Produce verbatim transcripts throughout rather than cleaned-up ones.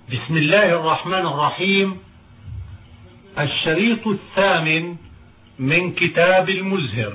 بسم الله الرحمن الرحيم. الشريط الثامن من كتاب المزهر.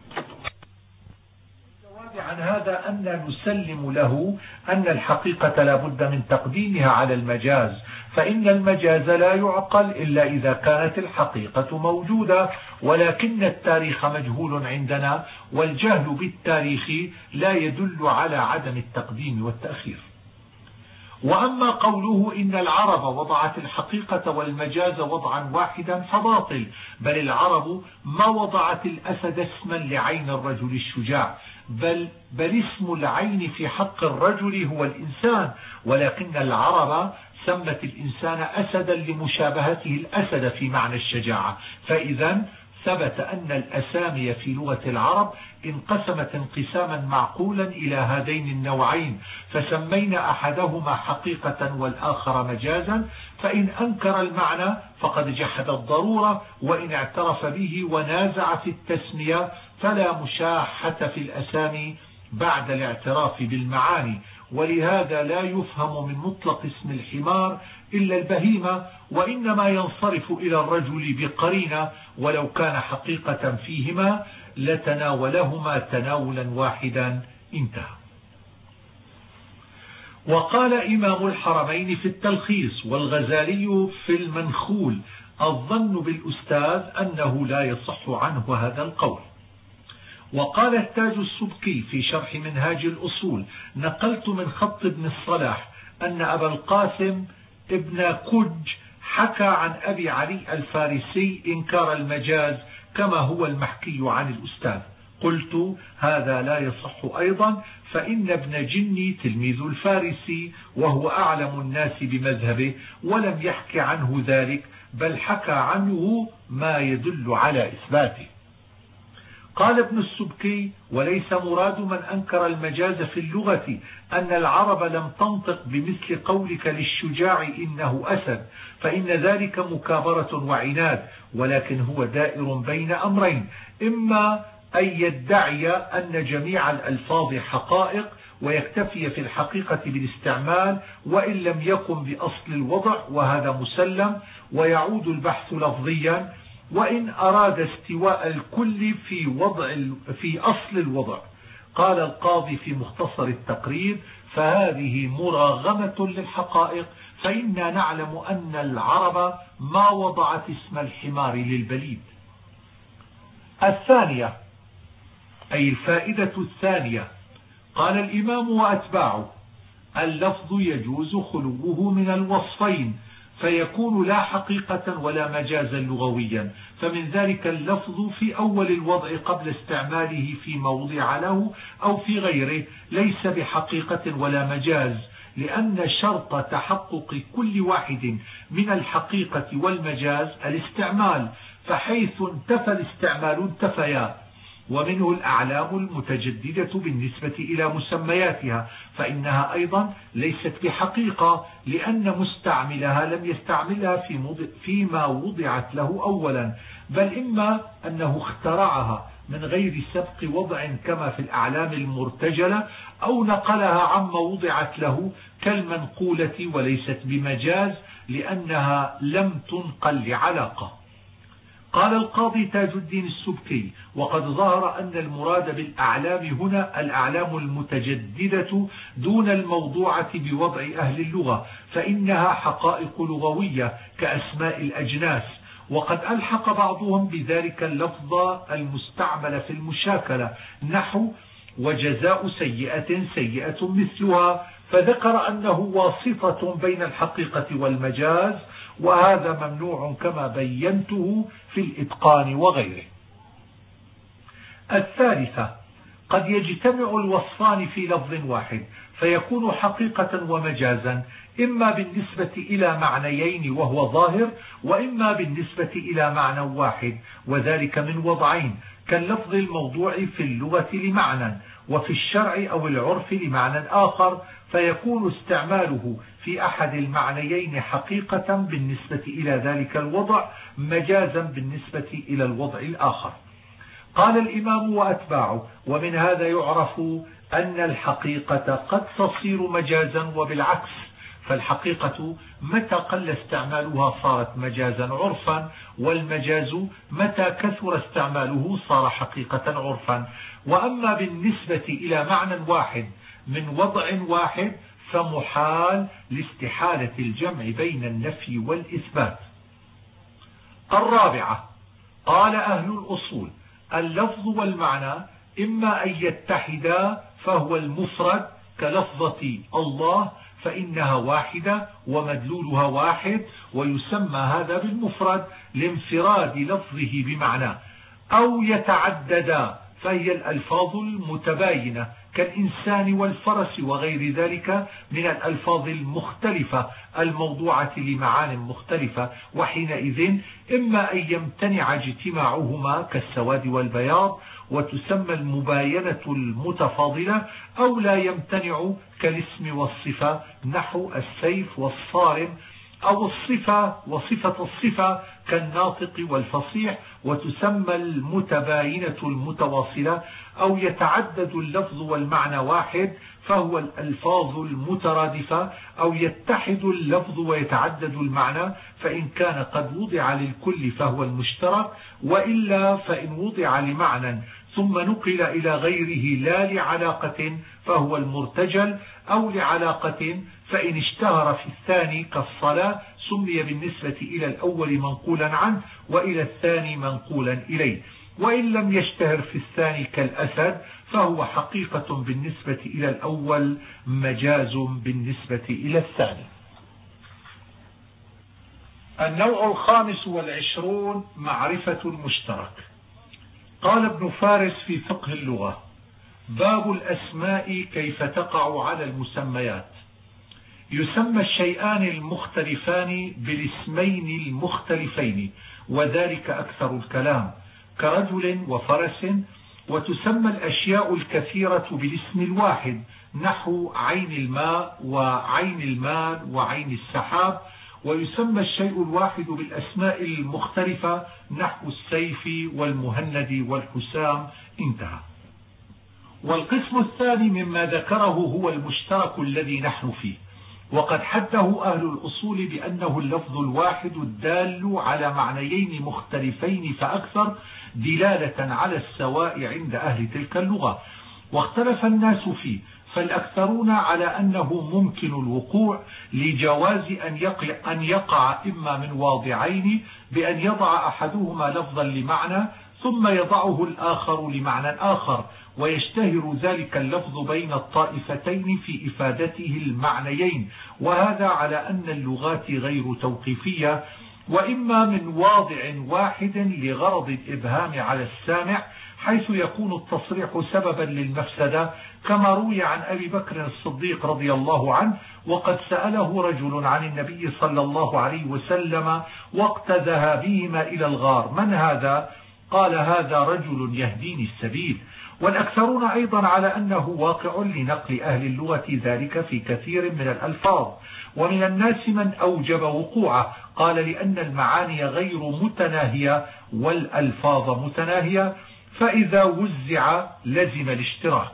عن هذا أن نسلم له أن الحقيقة لا بد من تقديمها على المجاز، فإن المجاز لا يعقل إلا إذا كانت الحقيقة موجودة، ولكن التاريخ مجهول عندنا، والجهل بالتاريخ لا يدل على عدم التقديم والتأخير. وأما قوله إن العرب وضعت الحقيقة والمجاز وضعا واحدا فباطل، بل العرب ما وضعت الأسد اسما لعين الرجل الشجاع، بل, بل اسم العين في حق الرجل هو الإنسان، ولكن العرب سمت الإنسان أسدا لمشابهته الأسد في معنى الشجاعة. فإذا ثبت أن الأسامي في لغة العرب انقسمت انقساما معقولا إلى هذين النوعين، فسمينا أحدهما حقيقة والآخر مجازا، فإن أنكر المعنى فقد جحد الضرورة، وإن اعترف به ونازع في التسمية فلا مشاحة في الأسامي بعد الاعتراف بالمعاني. ولهذا لا يفهم من مطلق اسم الحمار إلا البهيمة، وإنما ينصرف إلى الرجل بقرينة، ولو كان حقيقة فيهما لتناولهما تناولا واحدا. انتهى. وقال إمام الحرمين في التلخيص والغزالي في المنخول: الظن بالأستاذ أنه لا يصح عنه هذا القول. وقال التاج السبكي في شرح منهاج الأصول: نقلت من خط ابن الصلاح أن أبا القاسم ابن كج حكى عن أبي علي الفارسي إنكار المجاز كما هو المحكي عن الأستاذ. قلت: هذا لا يصح أيضا، فإن ابن جني تلميذ الفارسي وهو أعلم الناس بمذهبه، ولم يحكي عنه ذلك، بل حكى عنه ما يدل على إثباته. قال ابن السبكي: وليس مراد من أنكر المجاز في اللغة أن العرب لم تنطق بمثل قولك للشجاع إنه أسد، فإن ذلك مكابرة وعناد، ولكن هو دائر بين أمرين: إما أن يدعي أن جميع الألفاظ حقائق ويكتفي في الحقيقة بالاستعمال وإن لم يكن بأصل الوضع، وهذا مسلم ويعود البحث لفظيا، وإن أراد استواء الكل في وضع في أصل الوضع. قال القاضي في مختصر التقريب: فهذه مراغمة للحقائق، فإنا نعلم أن العرب ما وضعت اسم الحمار للبليد. الثانية، أي الفائدة الثانية، قال الإمام وأتباعه: اللفظ يجوز خلوه من الوصفين، فيكون لا حقيقة ولا مجازا لغويا، فمن ذلك اللفظ في أول الوضع قبل استعماله فيما وضع له أو في غيره ليس بحقيقة ولا مجاز، لأن شرط تحقق كل واحد من الحقيقة والمجاز الاستعمال، فحيث انتفى الاستعمال انتفيا. ومنه الأعلام المتجددة بالنسبة إلى مسمياتها، فإنها أيضا ليست بحقيقة، لأن مستعملها لم يستعملها في موضع فيما وضعت له أولا، بل إما أنه اخترعها من غير سبق وضع كما في الأعلام المرتجلة، أو نقلها عما وضعت له كالمنقولة، وليست بمجاز لأنها لم تنقل لعلاقة. قال القاضي تاج الدين السبكي: وقد ظهر أن المراد بالأعلام هنا الأعلام المتجددة دون الموضوعة بوضع أهل اللغة، فإنها حقائق لغوية كأسماء الأجناس، وقد ألحق بعضهم بذلك اللفظ المستعمل في المشاكلة، نحو وجزاء سيئة سيئة مثلها، فذكر أنه واسطة بين الحقيقة والمجاز، وهذا ممنوع كما بينته في الإتقان وغيره. الثالثة، قد يجتمع الوصفان في لفظ واحد فيكون حقيقة ومجازا، إما بالنسبة إلى معنيين وهو ظاهر، وإما بالنسبة إلى معنى واحد، وذلك من وضعين: كاللفظ الموضوع في اللغة لمعنى، وفي الشرع أو العرف لمعنى آخر، فيكون استعماله في أحد المعنيين حقيقة بالنسبة إلى ذلك الوضع، مجازا بالنسبة إلى الوضع الآخر. قال الإمام وأتباعه: ومن هذا يعرف أن الحقيقة قد تصير مجازا وبالعكس، فالحقيقة متى قل استعمالها صارت مجازا عرفا، والمجاز متى كثر استعماله صار حقيقة عرفا. وأما بالنسبة إلى معنى واحد من وضع واحد فمحال لاستحالة الجمع بين النفي والإثبات. الرابعة، قال أهل الأصول: اللفظ والمعنى إما أن يتحدا فهو المفرد كلفظة الله فإنها واحدة ومدلولها واحد، ويسمى هذا بالمفرد لانفراد لفظه بمعنى، أو يتعددا فهي الألفاظ المتباينة كالإنسان والفرس وغير ذلك من الألفاظ المختلفة الموضوعة لمعان مختلفة، وحينئذ إما أن يمتنع اجتماعهما كالسواد والبياض وتسمى المباينة المتفاضلة، أو لا يمتنع كالاسم والصفة نحو السيف والصارم، أو الصفة وصفة الصفة كالناطق والفصيح وتسمى المتباينة المتواصلة، أو يتعدد اللفظ والمعنى واحد فهو الألفاظ المترادفة، أو يتحد اللفظ ويتعدد المعنى فإن كان قد وضع للكل فهو المشترك، وإلا فإن وضع لمعنى ثم نقل إلى غيره لا لعلاقة فهو المرتجل، أو لعلاقة فإن اشتهر في الثاني كالصلاة سمي بالنسبة إلى الأول منقولا عنه وإلى الثاني منقولا إليه، وإن لم يشتهر في الثاني كالأسد فهو حقيقة بالنسبة إلى الأول مجاز بالنسبة إلى الثاني. النوع الخامس والعشرون معرفة المشترك. قال ابن فارس في فقه اللغة: باب الأسماء كيف تقع على المسميات. يسمى الشيئان المختلفان بالاسمين المختلفين، وذلك أكثر الكلام كرجل وفرس. وتسمى الأشياء الكثيرة بالاسم الواحد نحو عين الماء وعين المال وعين السحاب. ويسمى الشيء الواحد بالأسماء المختلفة نحو السيف والمهند والحسام. انتهى. والقسم الثاني مما ذكره هو المشترك الذي نحن فيه، وقد حده أهل الأصول بأنه اللفظ الواحد الدال على معنيين مختلفين فأكثر دلالة على السواء عند أهل تلك اللغة، واختلف الناس فيه، فالأكثرون على أنه ممكن الوقوع لجواز أن يقع, أن يقع إما من واضعين بأن يضع أحدهما لفظا لمعنى ثم يضعه الآخر لمعنى آخر، ويشتهر ذلك اللفظ بين الطائفتين في إفادته المعنيين، وهذا على أن اللغات غير توقيفية، وإما من واضع واحد لغرض الإبهام على السامع حيث يكون التصريح سببا للمفسدة، كما روي عن أبي بكر الصديق رضي الله عنه وقد سأله رجل عن النبي صلى الله عليه وسلم وقت ذهابهما إلى الغار: من هذا؟ قال: هذا رجل يهديني السبيل. والأكثرون أيضا على أنه واقع لنقل أهل اللغة ذلك في كثير من الألفاظ، ومن الناس من أوجب وقوعه، قال: لأن المعاني غير متناهية والألفاظ متناهية، فإذا وزع لزم الاشتراك.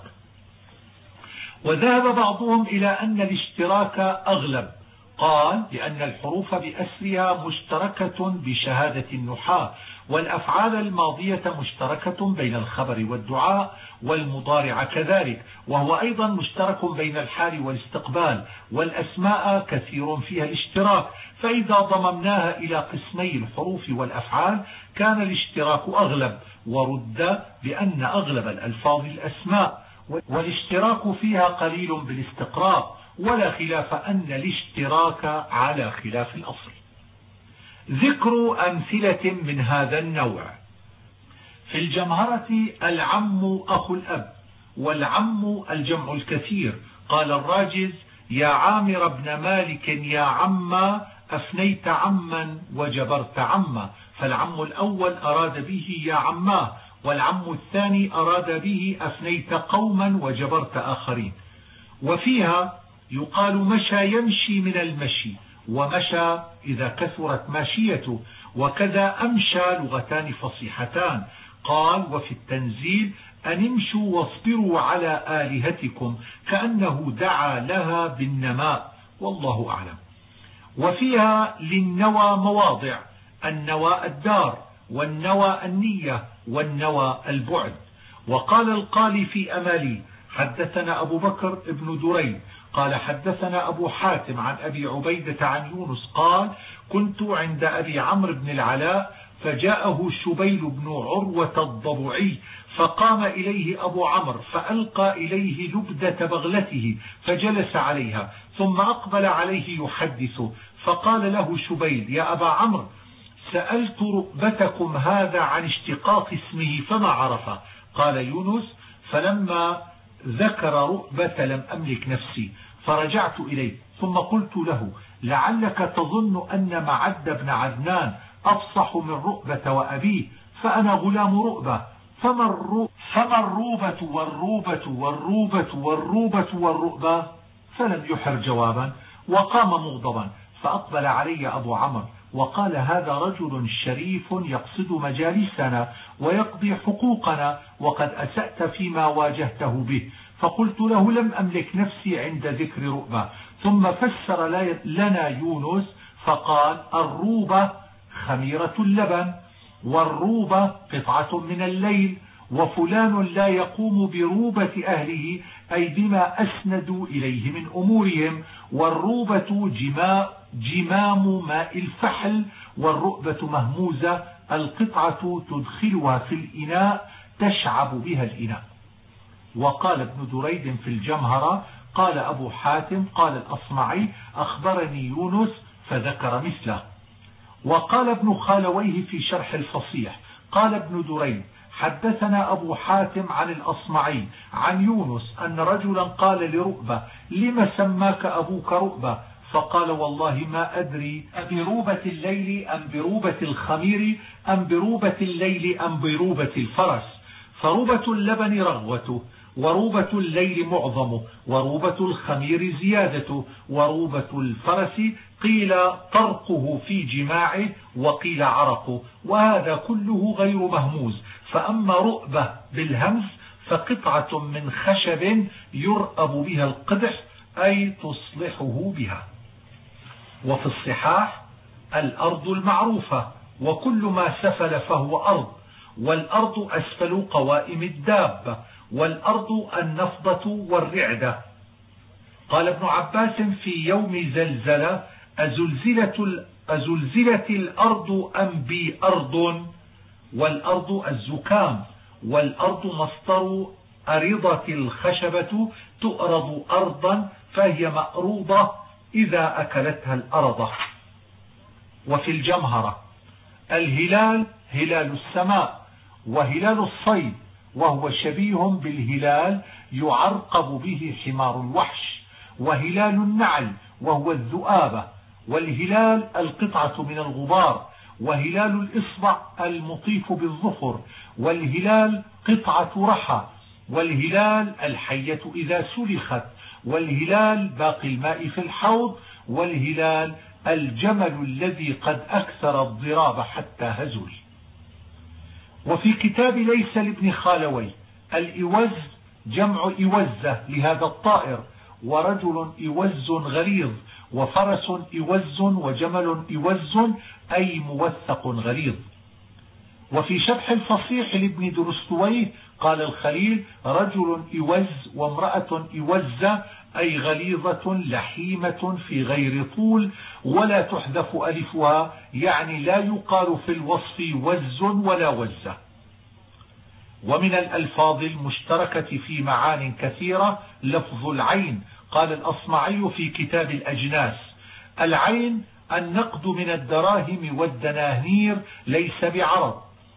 وذهب بعضهم إلى أن الاشتراك أغلب، قال: لأن الحروف بأسرها مشتركة بشهادة النحاة، والأفعال الماضية مشتركة بين الخبر والدعاء، والمضارع كذلك، وهو أيضا مشترك بين الحال والاستقبال، والأسماء كثير فيها الاشتراك، فإذا ضممناها إلى قسمي الحروف والأفعال كان الاشتراك أغلب، ورد بأن أغلب الألفاظ الأسماء، والاشتراك فيها قليل بالاستقراء، ولا خلاف أن الاشتراك على خلاف الأصل. ذكر أمثلة من هذا النوع: في الجمهرة العم أخو الأب، والعم الجمع الكثير. قال الراجز: يا عامر ابن مالك يا عما أفنيت عما وجبرت عما، فالعم الأول أراد به يا عماه، والعم الثاني أراد به أفنيت قوما وجبرت آخرين. وفيها يقال مشى يمشي من المشي، ومشى إذا كثرت ماشيته، وكذا أمشى لغتان فصيحتان. قال: وفي التنزيل أن امشوا واصبروا على آلهتكم، كأنه دعا لها بالنماء، والله أعلم. وفيها للنوى مواضع: النوى الدار، والنوى النية، والنوى البعد. وقال القالي في أمالي: حدثنا أبو بكر ابن دريد قال حدثنا أبو حاتم عن أبي عبيدة عن يونس قال: كنت عند أبي عمرو بن العلاء فجاءه شبيل بن عروة الضبعي فقام إليه أبو عمرو فألقى إليه لبدة بغلته فجلس عليها، ثم أقبل عليه يحدث، فقال له شبيل: يا أبا عمرو، سألت رؤبتكم هذا عن اشتقاق اسمه فما عرفه. قال يونس: فلما ذكر رؤبة لم أملك نفسي فرجعت إليه، ثم قلت له: لعلك تظن أن معد بن عدنان أفصح من رؤبة وأبيه، فأنا غلام رؤبة، فما الروبة والروبة والروبة والروبة والرؤبة؟ فلم يحر جوابا وقام مغضبا. فأقبل علي أبو عمرو وقال: هذا رجل شريف يقصد مجالسنا ويقضي حقوقنا، وقد أسأت فيما واجهته به. فقلت له: لم أملك نفسي عند ذكر رؤبة. ثم فسر لنا يونس فقال: الروبة خميرة اللبن، والروبة قطعة من الليل، وفلان لا يقوم بروبة أهله أي بما أسندوا إليه من أمورهم، والروبة جماء جمام ماء الفحل، والرؤبة مهموزة القطعة تدخلها في الإناء تشعب بها الإناء. وقال ابن دريد في الجمهرة: قال أبو حاتم قال الأصمعي: أخبرني يونس، فذكر مثله. وقال ابن خالويه في شرح الفصيح: قال ابن دريد: حدثنا أبو حاتم عن الأصمعي عن يونس أن رجلا قال لرؤبة: لم سماك أبوك رؤبة؟ فقال: والله ما أدري أبروبة الليل أم بروبة الخمير أم بروبة الليل أم بروبة الفرس، فروبة اللبن رغوته، وروبة الليل معظمه، وروبة الخمير زيادته، وروبة الفرس قيل طرقه في جماعه وقيل عرقه، وهذا كله غير مهموز. فأما رؤبة بالهمز فقطعة من خشب يرأب بها القدح أي تصلحه بها. وفي الصحاح: الأرض المعروفة، وكل ما سفل فهو أرض، والأرض أسفل قوائم الدابة، والأرض النفضة والرعدة. قال ابن عباس في يوم زلزلة: أزلزلت, أزلزلت الأرض أم بي أرض؟ والأرض الزكام، والأرض مصدر أرضة الخشبة تؤرض أرضا فهي مأروضة إذا أكلتها الأرض. وفي الجمهرة: الهلال هلال السماء، وهلال الصيد، وهو شبيه بالهلال يعرقب به حمار الوحش، وهلال النعل وهو الذؤابة، والهلال القطعة من الغبار، وهلال الإصبع المطيف بالظفر، والهلال قطعة رحى، والهلال الحية إذا سلخت، والهلال باقي الماء في الحوض، والهلال الجمل الذي قد أكثر الضراب حتى هزل. وفي كتاب ليس لابن خالوي: الإوز جمع إوزة لهذا الطائر، ورجل إوز غليظ، وفرس إوز، وجمل إوز أي موثق غليظ. وفي شرح الفصيح لابن درستويه قال الخليل: رجل إوز وامرأة إوزة أي غليظة لحيمة في غير طول، ولا تحذف ألفها، يعني لا يقال في الوصف وز ولا وزة. ومن الألفاظ المشتركة في معان كثيرة لفظ العين. قال الأصمعي في كتاب الأجناس: العين النقد من الدراهم والدنانير ليس بعرض،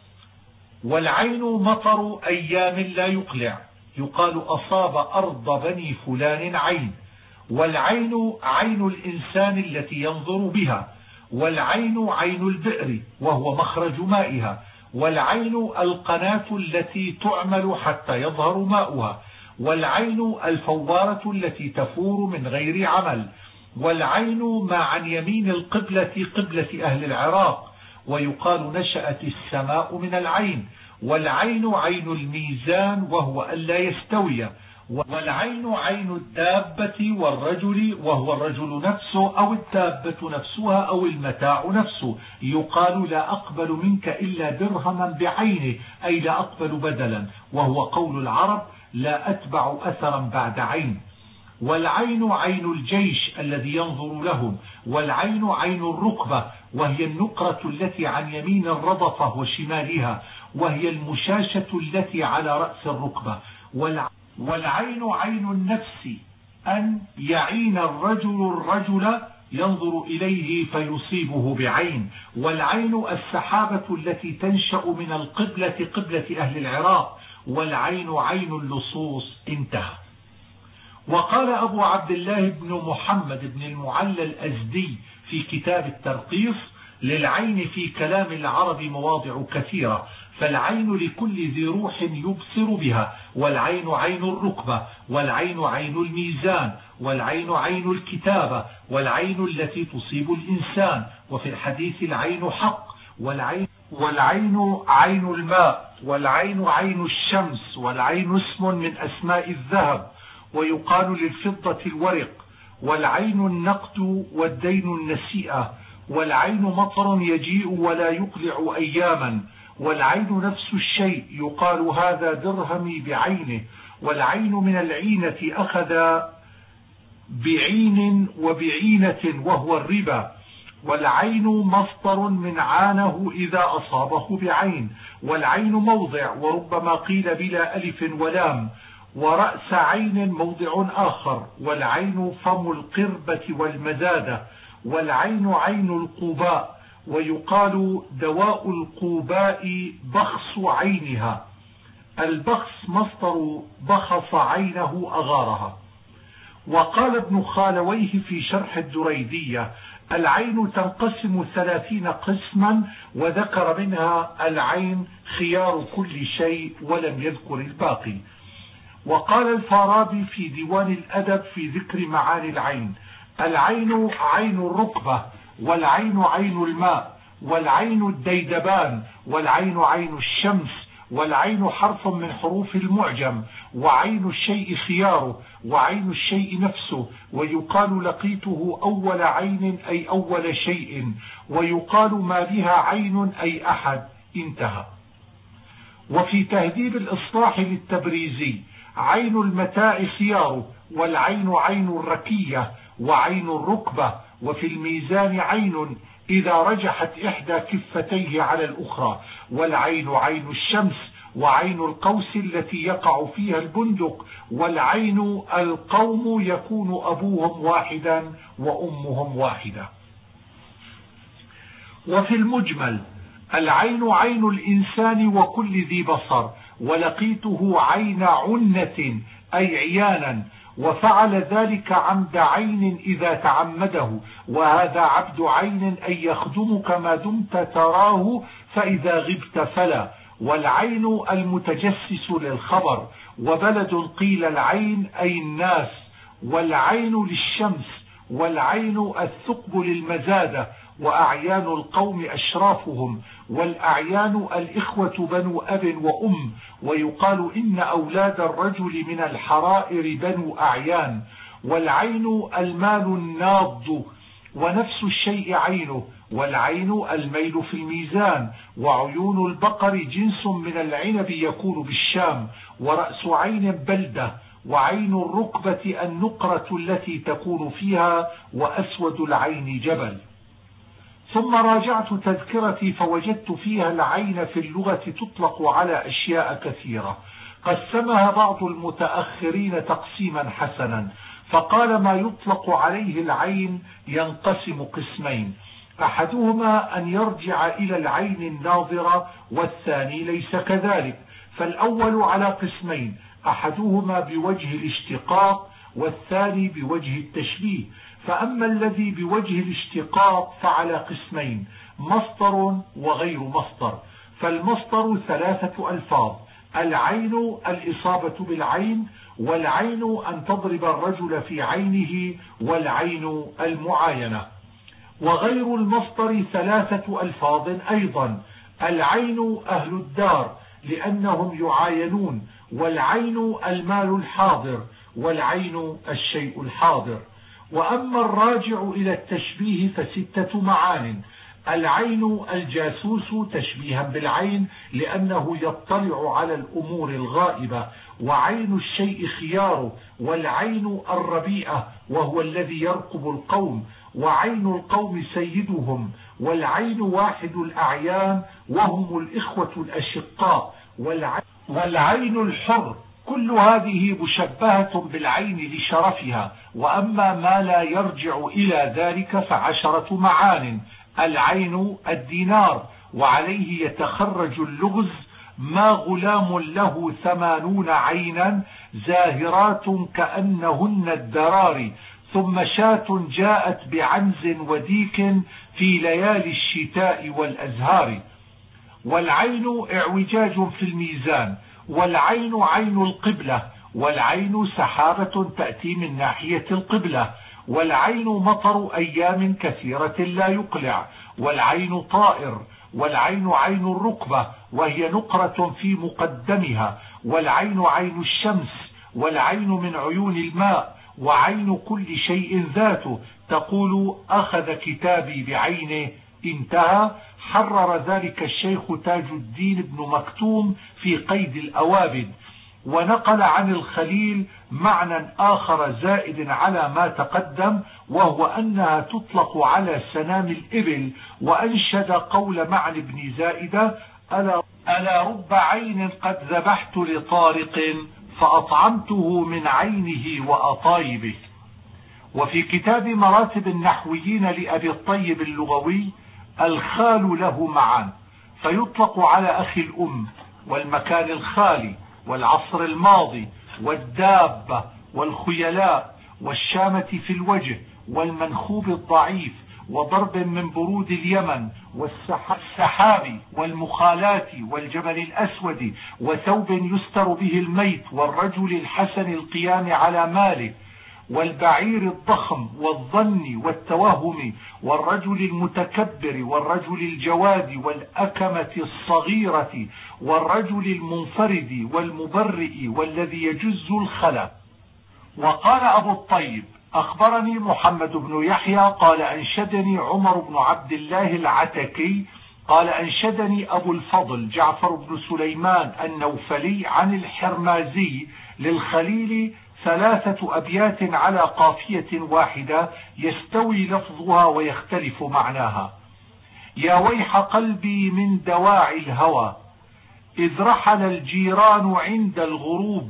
والعين مطر أيام لا يقلع، يقال أصاب أرض بني فلان عين، والعين عين الإنسان التي ينظر بها، والعين عين البئر وهو مخرج مائها، والعين القناة التي تعمل حتى يظهر ماؤها، والعين الفوارة التي تفور من غير عمل، والعين ما عن يمين القبلة قبلة أهل العراق، ويقال نشأت السماء من العين، والعين عين الميزان وهو ألا يستوي، والعين عين الدابة والرجل، وهو الرجل نفسه أو الدابة نفسها أو المتاع نفسه. يقال لا أقبل منك إلا درهما بعينه، أي لا أقبل بدلا، وهو قول العرب لا أتبع أثرا بعد عين. والعين عين الجيش الذي ينظر لهم. والعين عين الركبة، وهي النقرة التي عن يمين الرضفة وشمالها، وهي المشاشة التي على رأس الركبة. والعين عين النفس، أن يعين الرجل الرجل ينظر إليه فيصيبه بعين. والعين السحابة التي تنشأ من القبلة قبلة أهل العراق. والعين عين اللصوص. انتهى. وقال أبو عبد الله بن محمد بن المعلى الأزدي في كتاب الترقيص: للعين في كلام العرب مواضع كثيرة، فالعين لكل ذي روح يبصر بها. والعين عين الركبة، والعين عين الميزان، والعين عين الكتابة، والعين التي تصيب الإنسان. وفي الحديث العين حق. والعين, والعين عين الماء، والعين عين الشمس، والعين اسم من أسماء الذهب، ويقال للفضة الورق. والعين النقد والدين النسيئة. والعين مطر يجيء ولا يقلع أياما. والعين نفس الشيء، يقال هذا درهمي بعينه. والعين من العينة أخذ بعين وبعينة وهو الربا. والعين مصدر من عانه إذا أصابه بعين. والعين موضع، وربما قيل بلا ألف ولام. ورأس عين موضع آخر. والعين فم القربة والمزادة. والعين عين القوباء، ويقال دواء القوباء بخص عينها. البخص مصدر بخص عينه أغارها. وقال ابن خالويه في شرح الدريدية: العين تنقسم ثلاثين قسما، وذكر منها العين خيار كل شيء ولم يذكر الباقي. وقال الفارابي في ديوان الأدب في ذكر معاني العين: العين عين الركبة، والعين عين الماء، والعين الديدبان، والعين عين الشمس، والعين حرف من حروف المعجم، وعين الشيء خياره، وعين الشيء نفسه. ويقال لقيته أول عين أي أول شيء، ويقال ما بها عين أي أحد. انتهى. وفي تهذيب الإصلاح للتبريزي: عين المتاع خياره، والعين عين الركية، وعين الركبة. وفي الميزان عين إذا رجحت إحدى كفتيه على الأخرى. والعين عين الشمس، وعين القوس التي يقع فيها البندق. والعين القوم يكون أبوهم واحدا وأمهم واحدة. وفي المجمل: العين عين الإنسان وكل ذي بصر، ولقيته عين عنة أي عيانا، وفعل ذلك عمد عين إذا تعمده. وهذا عبد عين أي يخدمك ما دمت تراه، فإذا غبت فلا. والعين المتجسس للخبر. وبلد قيل العين أي الناس. والعين للشمس. والعين الثقب للمزادة، وأعيان القوم أشرافهم. والأعيان الإخوة بنو أب وأم. ويقال إن أولاد الرجل من الحرائر بنو أعيان. والعين المال الناض، ونفس الشيء عينه. والعين الميل في الميزان. وعيون البقر جنس من العنب يكون بالشام. ورأس عين بلدة. وعين الركبة النقرة التي تكون فيها. وأسود العين جبل. ثم راجعت تذكرتي فوجدت فيها العين في اللغة تطلق على أشياء كثيرة. قسمها بعض المتأخرين تقسيما حسنا، فقال: ما يطلق عليه العين ينقسم قسمين: أحدهما أن يرجع إلى العين الناظرة، والثاني ليس كذلك. فالأول على قسمين: أحدهما بوجه الاشتقاق، والثاني بوجه التشبيه. فأما الذي بوجه الاشتقاق فعلى قسمين: مصدر وغير مصدر. فالمصدر ثلاثة ألفاظ: العين الإصابة بالعين، والعين أن تضرب الرجل في عينه، والعين المعاينة. وغير المصدر ثلاثة ألفاظ أيضا: العين أهل الدار لأنهم يعاينون، والعين المال الحاضر، والعين الشيء الحاضر. وأما الراجع إلى التشبيه فستة معان: العين الجاسوس تشبيها بالعين لأنه يطلع على الأمور الغائبة، وعين الشيء خياره، والعين الربيئة وهو الذي يرقب القوم، وعين القوم سيدهم، والعين واحد الأعيان وهم الإخوة الأشقاء، والعين الحر. كل هذه مشبهة بالعين لشرفها. وأما ما لا يرجع إلى ذلك فعشرة معان: العين الدينار، وعليه يتخرج اللغز: ما غلام له ثمانون عينا زاهرات كأنهن الدرار، ثم شاة جاءت بعنز وديك في ليالي الشتاء والأزهار. والعين اعوجاج في الميزان، والعين عين القبلة، والعين سحابة تأتي من ناحية القبلة، والعين مطر أيام كثيرة لا يقلع، والعين طائر، والعين عين الركبة وهي نقرة في مقدمها، والعين عين الشمس، والعين من عيون الماء، وعين كل شيء ذاته، تقول أخذ كتابي بعينه. انتهى. حرر ذلك الشيخ تاج الدين بن مكتوم في قيد الأوابد، ونقل عن الخليل معنى آخر زائد على ما تقدم، وهو أنها تطلق على سنام الإبل، وأنشد قول معنى بن زائدة: ألا, ألا رب عين قد ذبحت لطارق فأطعمته من عينه وأطايبه. وفي كتاب مراتب النحويين لأبي الطيب اللغوي: الخال له معان، فيطلق على أخي الأم، والمكان الخالي، والعصر الماضي، والدابة، والخيلاء، والشامة في الوجه، والمنخوب الضعيف، وضرب من برود اليمن، والسحاب، والمخالات، والجبل الأسود، وثوب يستر به الميت، والرجل الحسن القيام على ماله، والبعير الضخم، والظن والتوهم، والرجل المتكبر، والرجل الجواد، والأكمة الصغيرة، والرجل المنفرد، والمبرئ، والذي يجز الخلا. وقال أبو الطيب: أخبرني محمد بن يحيى قال أنشدني عمر بن عبد الله العتكي قال أنشدني أبو الفضل جعفر بن سليمان النوفلي عن الحرمازي للخليل ثلاثة أبيات على قافية واحدة يستوي لفظها ويختلف معناها: يا ويح قلبي من دواعي الهوى، إذ رحل الجيران عند الغروب،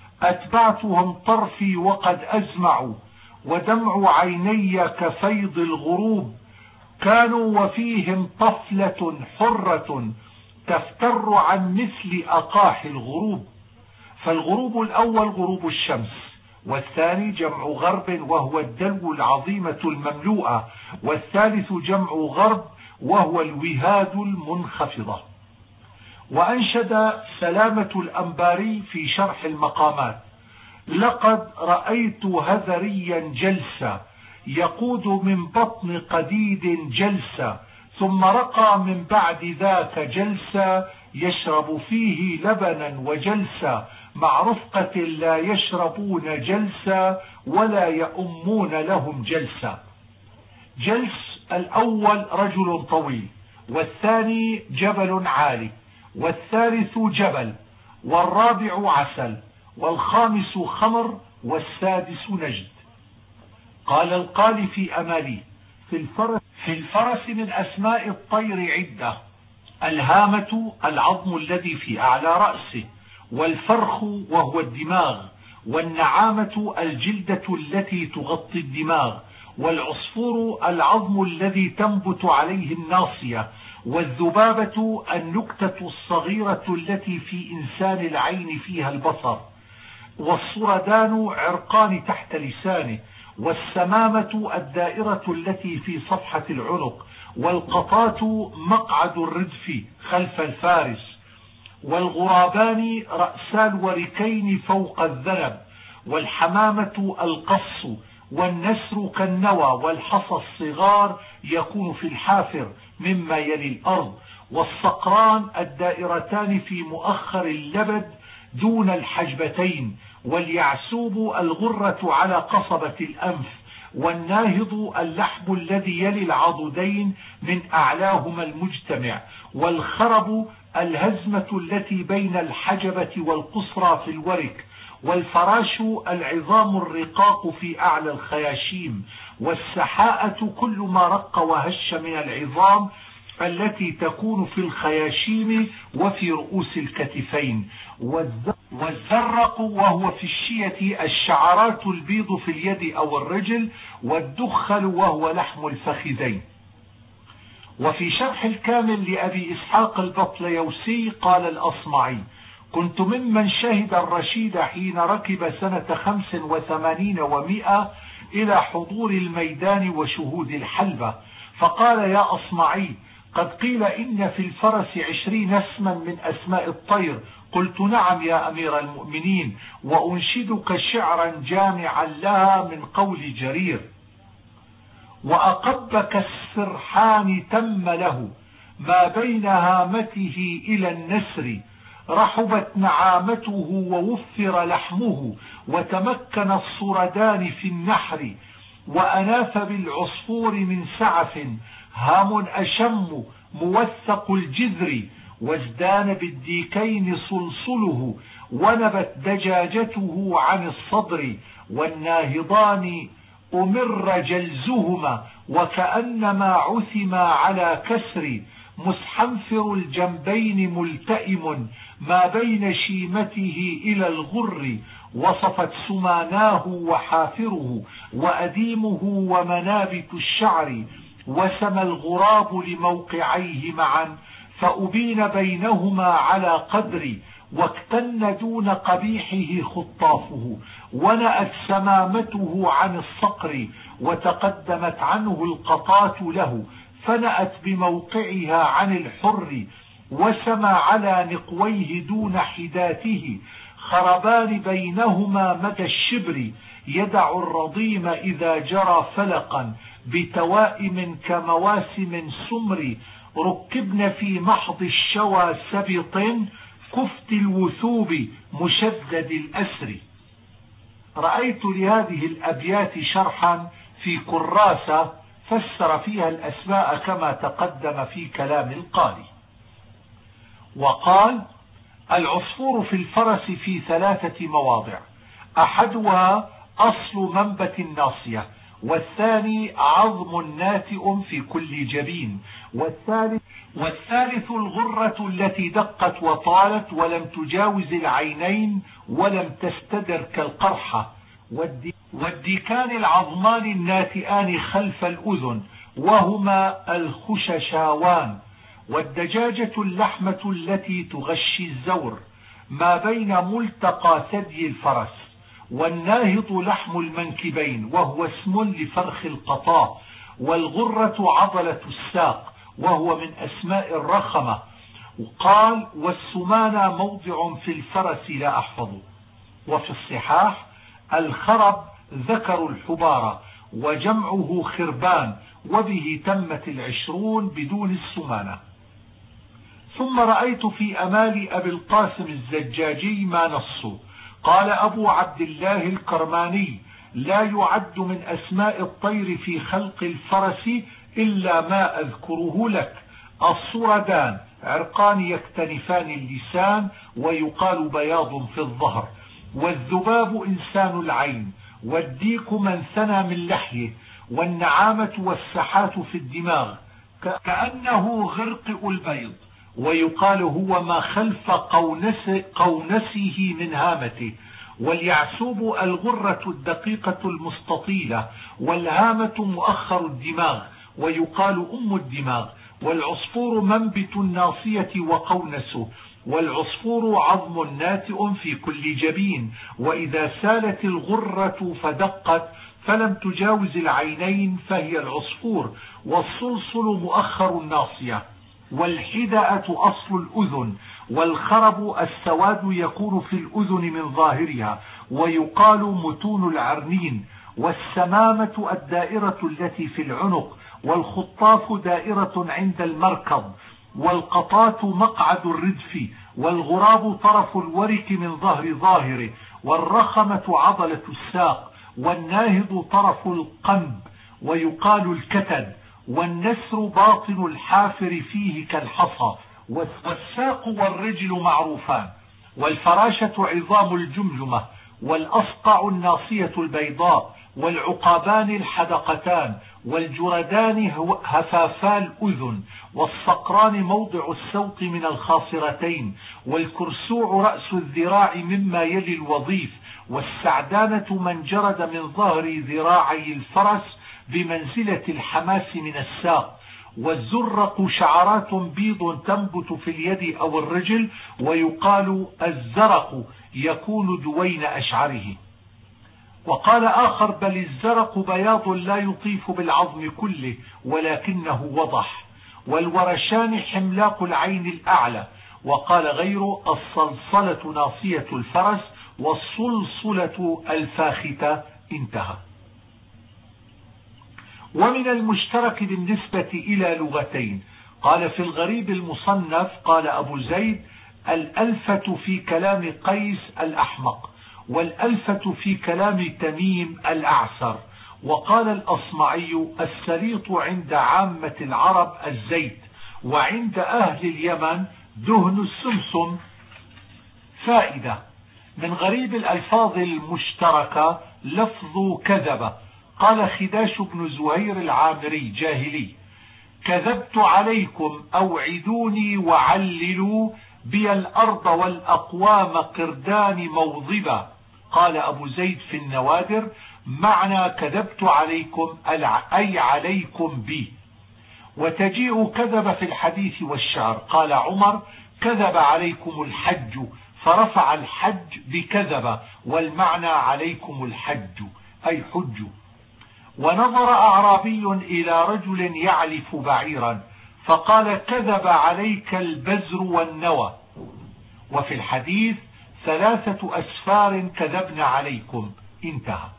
أتبعتهم طرفي وقد أزمعوا، ودمع عيني كفيض الغروب، كانوا وفيهم طفلة حرة تفتر عن مثل أقاح الغروب. فالغروب الأول غروب الشمس، والثاني جمع غرب وهو الدلو العظيمة المملوءة، والثالث جمع غرب وهو الوهاد المنخفضة. وأنشد سلامة الأنباري في شرح المقامات: لقد رأيت هذريا جلسا، يقود من بطن قديد جلسا، ثم رقى من بعد ذاك جلسا، يشرب فيه لبنا وجلسا، مع رفقة لا يشربون جلسا ولا يؤمون لهم جلسا. جلس الأول رجل طويل، والثاني جبل عالي، والثالث جبل، والرابع عسل، والخامس خمر، والسادس نجد. قال القالي في أمالي: في الفرس, في الفرس من أسماء الطير عدة: الهامة العظم الذي في أعلى رأسه، والفرخ وهو الدماغ، والنعامة الجلدة التي تغطي الدماغ، والعصفور العظم الذي تنبت عليه الناصية، والذبابة النكتة الصغيرة التي في إنسان العين فيها البصر، والصردان عرقان تحت لسانه، والسمامة الدائرة التي في صفحة العنق، والقطاة مقعد الردف خلف الفارس، والغرابان رأسا الوركين فوق الذنب، والحمامة القص، والنسر كالنوى، والحصى الصغار يكون في الحافر مما يلي الأرض، والصقران الدائرتان في مؤخر اللبد دون الحجبتين، واليعسوب الغرة على قصبة الأنف، والناهض اللحم الذي يلي العضدين من أعلاهما المجتمع، والخرب الهزمة التي بين الحجبة والقصرى في الورك، والفراش العظام الرقاق في أعلى الخياشيم، والسحاءة كل ما رق وهش من العظام التي تكون في الخياشيم وفي رؤوس الكتفين، والزرق وهو في الشية الشعرات البيض في اليد أو الرجل، والدخل وهو لحم الفخذين. وفي شرح الكامل لأبي إسحاق البطليوسي قال الأصمعي: كنت ممن شهد الرشيد حين ركب سنة خمس وثمانين ومئة إلى حضور الميدان وشهود الحلبة، فقال: يا أصمعي، قد قيل إن في الفرس عشرين اسما من أسماء الطير. قلت: نعم يا أمير المؤمنين، وأنشدك شعرا جامعا لها من قول جرير: وأقب كالسرحان تم له ما بين هامته إلى النسر، رحبت نعامته ووفر لحمه، وتمكن الصردان في النحر، وأناف بالعصفور من سعف، هام أشم موثق الجذر، وازدان بالديكين صلصله، ونبت دجاجته عن الصدر، والناهضان أمر جلزهما، وكأنما عثما على كسر، مسحنفر الجنبين ملتئم ما بين شيمته إلى الغر، وصفت سماناه وحافره، وأديمه ومنابت الشعر، وسمى الغراب لموقعيه معا، فأبين بينهما على قدر، واكتن دون قبيحه خطافه، ونأت سمامته عن الصقر، وتقدمت عنه القطاة له، فنأت بموقعها عن الحر، وسمى على نقويه دون حداته، خربان بينهما مدى الشبر، يدع الرضيم إذا جرى فلقا، بتوائم كمواسم سمر، ركبن في محض الشوى سبط، كفت الوثوب مشدد الأسر. رأيت لهذه الأبيات شرحا في كراسة فسر فيها الأسماء كما تقدم في كلام القاري. وقال: العصفور في الفرس في ثلاثة مواضع: أحدها أصل منبت الناصية، والثاني عظم ناتئ في كل جبين، والثالث, والثالث الغرة التي دقت وطالت ولم تجاوز العينين ولم تستدر كالقرحة، والديكان العظمان الناتئان خلف الأذن وهما الخششاوان، والدجاجة اللحمة التي تغشي الزور ما بين ملتقى ثدي الفرس، والناهض لحم المنكبين وهو اسم لفرخ القطاء، والغرة عضلة الساق وهو من أسماء الرخمة. وقال: والسمانة موضع في الفرس لا أحفظ. وفي الصحاح: الخرب ذكر الحبارة، وجمعه خربان، وبه تمت العشرون بدون السمانة. ثم رأيت في أمال أبي القاسم الزجاجي ما نصه. قال أبو عبد الله الكرماني: لا يعد من أسماء الطير في خلق الفرس إلا ما أذكره لك: الصردان عرقان يكتنفان اللسان ويقال بياض في الظهر، والذباب إنسان العين، والديك من ثنى من لحيه، والنعامة والسحات في الدماغ كأنه غرق البيض، ويقال هو ما خلف قونس قونسه من هامته، واليعسوب الغرة الدقيقة المستطيلة، والهامة مؤخر الدماغ ويقال أم الدماغ، والعصفور منبت الناصية وقونسه، والعصفور عظم ناتئ في كل جبين، وإذا سالت الغرة فدقت فلم تجاوز العينين فهي العصفور، والصلصل مؤخر الناصية، والحدأة أصل الأذن، والخرب السواد يكون في الأذن من ظاهرها ويقال متون العرنين، والسمامة الدائرة التي في العنق، والخطاف دائرة عند المركض، والقطاة مقعد الردف، والغراب طرف الورك من ظهر ظاهره، والرخمة عضلة الساق، والناهض طرف القنب ويقال الكتد، والنسر باطن الحافر فيه كالحصى، والساق والرجل معروفان، والفراشة عظام الجمجمة، والأصقع الناصية البيضاء، والعقابان الحدقتان، والجردان هفافا الأذن، والصقران موضع السوط من الخاصرتين، والكرسوع رأس الذراع مما يلي الوظيف، والسعدانة من جرد من ظهر ذراعي الفرس بمنزلة الحماس من الساق، والزرق شعرات بيض تنبت في اليد أو الرجل، ويقال الزرق يكون دوين أشعره. وقال آخر بل الزرق بياض لا يطيف بالعظم كله ولكنه وضح. والورشان حملاق العين الأعلى. وقال غيره الصلصلة ناصية الفرس والصلصلة الفاختة. انتهى. ومن المشترك بالنسبة إلى لغتين قال في الغريب المصنف قال أبو زيد الألفة في كلام قيس الأحمق، والألفة في كلام تميم الأعسر. وقال الأصمعي السليط عند عامة العرب الزيت، وعند أهل اليمن دهن السمسم. فائدة من غريب الألفاظ المشتركة لفظ كذب. قال خداش بن زهير العامري جاهلي كذبت عليكم أوعدوني وعللوا بي الأرض والأقوام قردان موضبا. قال أبو زيد في النوادر معنى كذبت عليكم أي عليكم بي. وتجيء كذب في الحديث والشعر. قال عمر كذب عليكم الحج فرفع الحج بكذب، والمعنى عليكم الحج أي حج. ونظر أعرابي إلى رجل يعلف بعيرا فقال كذب عليك البزر والنوى. وفي الحديث ثلاثة أسفار كذبن عليكم. انتهى.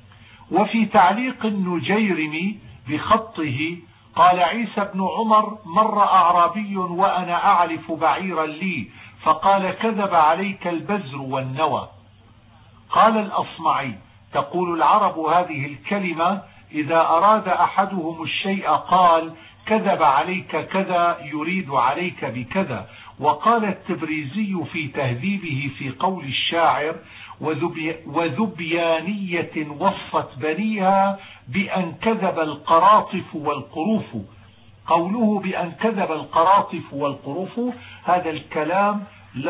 وفي تعليق النجيرمي بخطه قال عيسى بن عمر مر أعرابي وأنا أعلف بعيرا لي فقال كذب عليك البزر والنوى. قال الأصمعي تقول العرب هذه الكلمة إذا أراد أحدهم الشيء قال كذب عليك كذا يريد عليك بكذا. وقال التبريزي في تهذيبه في قول الشاعر وذبي وذبيانية وصت بنيها بأن كذب القراطف والقروف. قوله بأن كذب القراطف والقروف هذا الكلام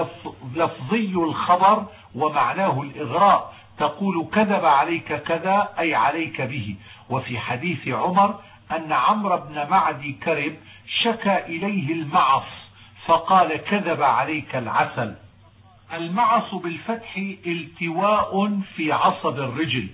لفظي الخبر ومعناه الإغراء. تقول كذب عليك كذا أي عليك به. وفي حديث عمر أن عمرو بن معدي كرب شكى إليه المعص فقال كذب عليك العسل. المعص بالفتح التواء في عصب الرجل،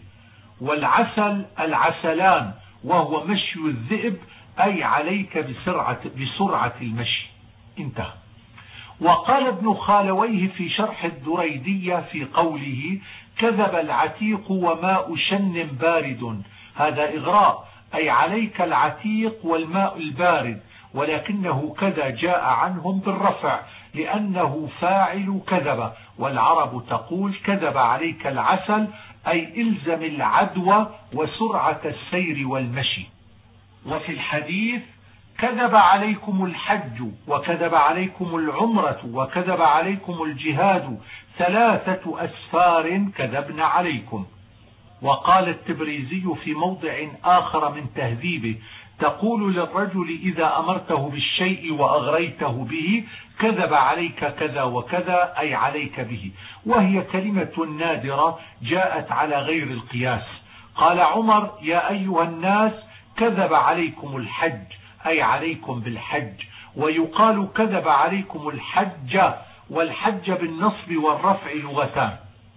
والعسل العسلان وهو مشي الذئب أي عليك بسرعة, بسرعة المشي. انتهى. وقال ابن خالويه في شرح الدريدية في قوله كذب العتيق وماء شن بارد، هذا إغراء أي عليك العتيق والماء البارد، ولكنه كذا جاء عنهم بالرفع لأنه فاعل كذب. والعرب تقول كذب عليك العسل أي إلزم العدوى وسرعة السير والمشي. وفي الحديث كذب عليكم الحج وكذب عليكم العمرة وكذب عليكم الجهاد ثلاثة أسفار كذبنا عليكم. وقال التبريزي في موضع آخر من تهذيبه تقول للرجل إذا أمرته بالشيء وأغريته به كذب عليك كذا وكذا أي عليك به، وهي كلمة نادرة جاءت على غير القياس. قال عمر يا أيها الناس كذب عليكم الحج أي عليكم بالحج. ويقال كذب عليكم الحج، والحج بالنصب والرفع لغتان،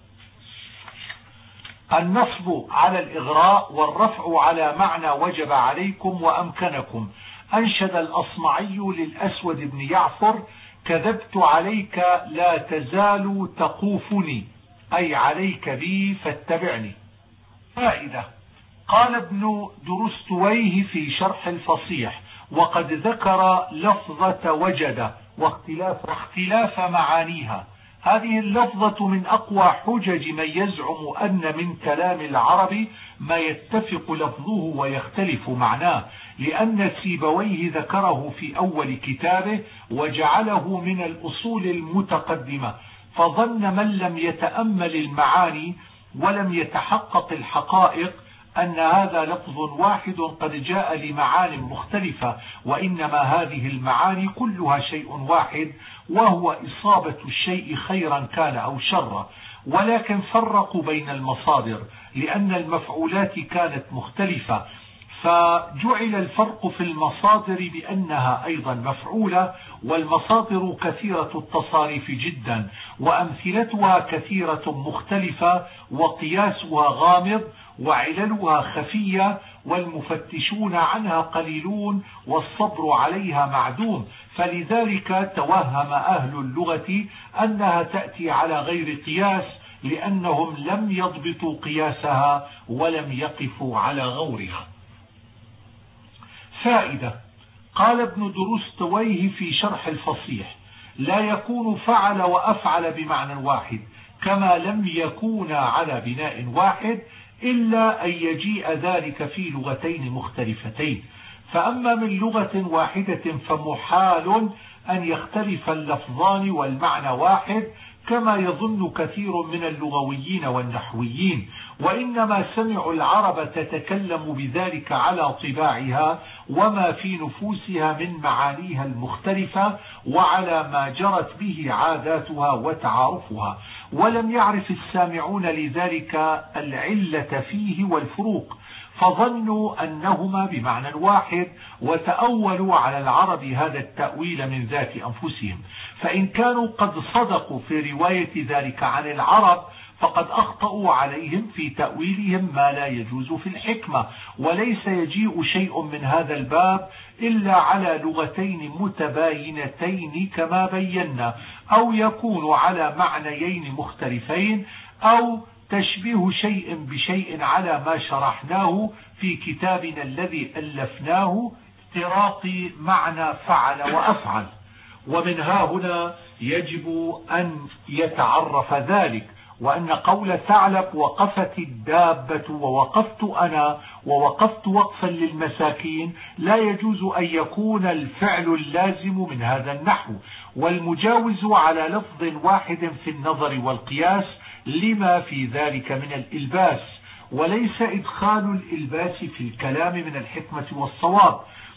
النصب على الإغراء والرفع على معنى وجب عليكم وأمكنكم. أنشد الأصمعي للأسود بن يعفر كذبت عليك لا تزال تقوفني أي عليك بي فاتبعني. فائدة قال ابن درستويه في شرح الفصيح وقد ذكر لفظة وجد واختلاف, واختلاف معانيها. هذه اللفظة من أقوى حجج من يزعم أن من كلام العرب ما يتفق لفظه ويختلف معناه، لأن سيبويه ذكره في أول كتابه وجعله من الأصول المتقدمة، فظن من لم يتأمل المعاني ولم يتحقق الحقائق أن هذا لفظ واحد قد جاء لمعان مختلفة، وإنما هذه المعاني كلها شيء واحد، وهو إصابة الشيء خيرا كان أو شرا. ولكن فرقوا بين المصادر لأن المفعولات كانت مختلفة، فجعل الفرق في المصادر بأنها أيضا مفعولة، والمصادر كثيرة التصاريف جدا وأمثلتها كثيرة مختلفة وقياسها غامض وعللها خفية والمفتشون عنها قليلون والصبر عليها معدوم، فلذلك توهم أهل اللغة أنها تأتي على غير قياس لأنهم لم يضبطوا قياسها ولم يقفوا على غورها. فائدة: قال ابن درستويه في شرح الفصيح: لا يكون فعل وأفعل بمعنى واحد كما لم يكون على بناء واحد إلا أن يجيء ذلك في لغتين مختلفتين. فأما من لغة واحدة فمحال أن يختلف اللفظان والمعنى واحد كما يظن كثير من اللغويين والنحويين، وإنما سمعوا العرب تتكلم بذلك على طباعها وما في نفوسها من معانيها المختلفة وعلى ما جرت به عاداتها وتعارفها، ولم يعرف السامعون لذلك العلة فيه والفروق، فظنوا أنهما بمعنى واحد وتأولوا على العرب هذا التأويل من ذات أنفسهم. فإن كانوا قد صدقوا في رواية ذلك عن العرب فقد أخطأوا عليهم في تأويلهم ما لا يجوز في الحكمة، وليس يجيء شيء من هذا الباب إلا على لغتين متباينتين كما بينا، أو يكون على معنيين مختلفين، أو تشبيه شيء بشيء على ما شرحناه في كتابنا الذي ألفناه افتراق معنى فعل وأفعل. ومن ها هنا يجب أن يتعرف ذلك، وأن قول ثعلب وقفت الدابة ووقفت أنا ووقفت وقفا للمساكين لا يجوز أن يكون الفعل اللازم من هذا النحو، والمجاوز على لفظ واحد في النظر والقياس لما في ذلك من الإلباس، وليس إدخال الإلباس في الكلام من الحكمة والصواب.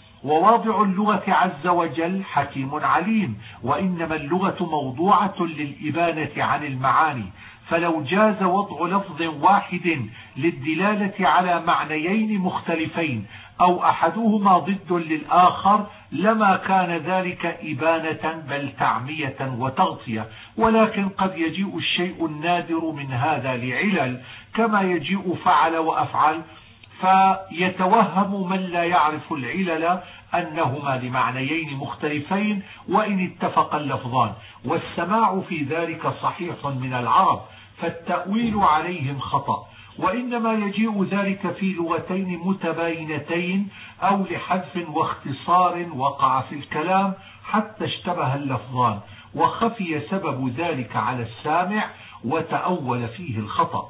وواضع اللغة عز وجل حكيم عليم، وإنما اللغة موضوعة للإبانة عن المعاني، فلو جاز وضع لفظ واحد للدلالة على معنيين مختلفين أو أحدهما ضد للآخر لما كان ذلك إبانة بل تعمية وتغطية. ولكن قد يجيء الشيء النادر من هذا لعلل كما يجيء فعل وأفعل، فيتوهم من لا يعرف العلل أنهما لمعنيين مختلفين وإن اتفق اللفظان، والسماع في ذلك صحيح من العرب، فالتأويل عليهم خطأ، وإنما يجيء ذلك في لغتين متباينتين أو لحذف واختصار وقع في الكلام حتى اشتبه اللفظان وخفي سبب ذلك على السامع وتأول فيه الخطأ.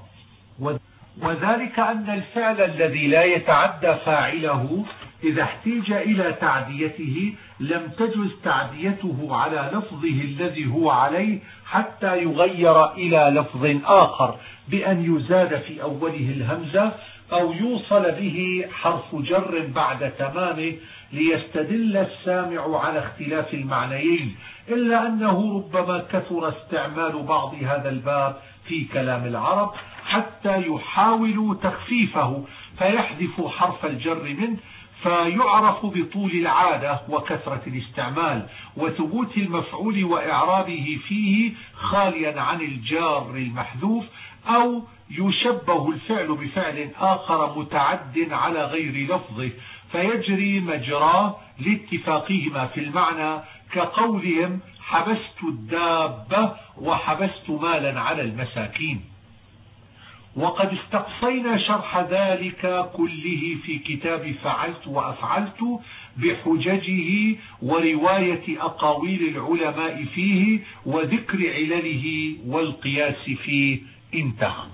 وذلك أن الفعل الذي لا يتعدى فاعله إذا احتيج إلى تعديته لم تجوز تعديته على لفظه الذي هو عليه حتى يغير إلى لفظ آخر بأن يزاد في أوله الهمزة أو يوصل به حرف جر بعد تمامه ليستدل السامع على اختلاف المعنيين، إلا أنه ربما كثر استعمال بعض هذا الباب في كلام العرب حتى يحاولوا تخفيفه فيحذف حرف الجر منه، فيعرف بطول العادة وكثرة الاستعمال وثبوت المفعول وإعرابه فيه خاليا عن الجار المحذوف، أو يشبه الفعل بفعل آخر متعد على غير لفظه فيجري مجراه لاتفاقهما في المعنى، كقولهم حبست الدابة وحبست مالا على المساكين. وقد استقصينا شرح ذلك كله في كتاب فعلت وأفعلت بحججه ورواية أقاويل العلماء فيه وذكر علله والقياس فيه، انتهى.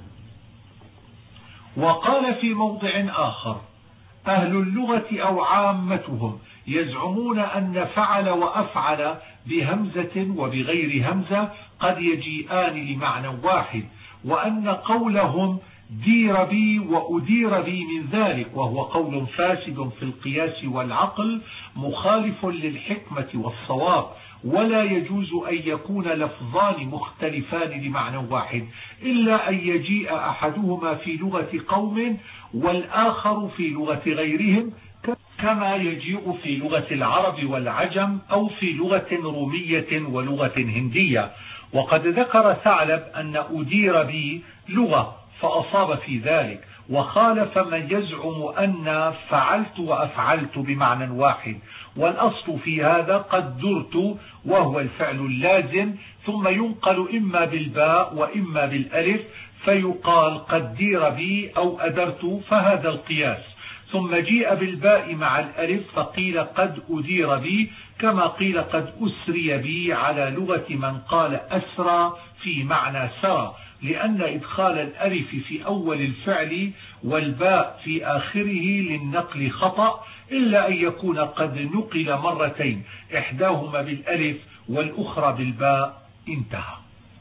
وقال في موضع آخر: أهل اللغة أو عامتهم يزعمون أن فعل وأفعل بهمزة وبغير همزة قد يجيئان لمعنى واحد، وأن قولهم دير بي وأدير بي من ذلك، وهو قول فاسد في القياس والعقل مخالف للحكمة والصواب، ولا يجوز أن يكون لفظان مختلفان لمعنى واحد إلا أن يجيء أحدهما في لغة قوم والآخر في لغة غيرهم، كما يجيء في لغة العرب والعجم أو في لغة رومية ولغة هندية. وقد ذكر ثعلب أن أدير بي لغة فأصاب في ذلك، وخالف من يزعم أن فعلت وأفعلت بمعنى واحد، والأصل في هذا قد درت وهو الفعل اللازم، ثم ينقل إما بالباء وإما بالألف فيقال قد دير بي أو أدرت، فهذا القياس. ثم جيء بالباء مع الألف فقيل قد أدير بي، كما قيل قد أسري بي على لغة من قال أسرى في معنى سرى، لأن إدخال الألف في أول الفعل والباء في آخره للنقل خطأ، إلا أن يكون قد نقل مرتين، إحداهما بالألف والأخرى بالباء، انتهى.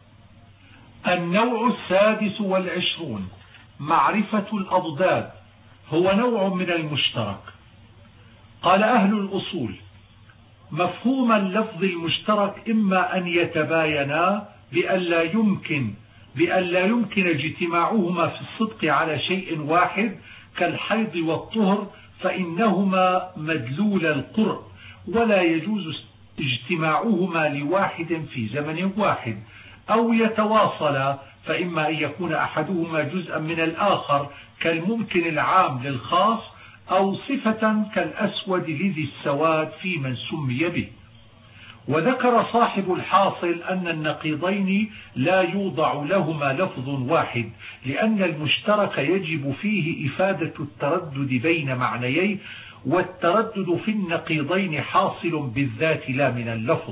النوع السادس والعشرون: معرفة الأضداد، هو نوع من المشترك. قال أهل الأصول: مفهوم اللفظ المشترك إما أن يتباينا بأن لا يمكن بأن لا يمكن اجتماعهما في الصدق على شيء واحد كالحيض والطهر، فإنهما مدلول القرء، ولا يجوز اجتماعهما لواحد في زمن واحد، أو يتواصلا، فإما أن يكون أحدهما جزءا من الآخر كالممكن العام للخاص، أو صفة كالأسود لذي السواد في من سمي به. وذكر صاحب الحاصل أن النقيضين لا يوضع لهما لفظ واحد، لأن المشترك يجب فيه إفادة التردد بين معنيين، والتردد في النقيضين حاصل بالذات لا من اللفظ.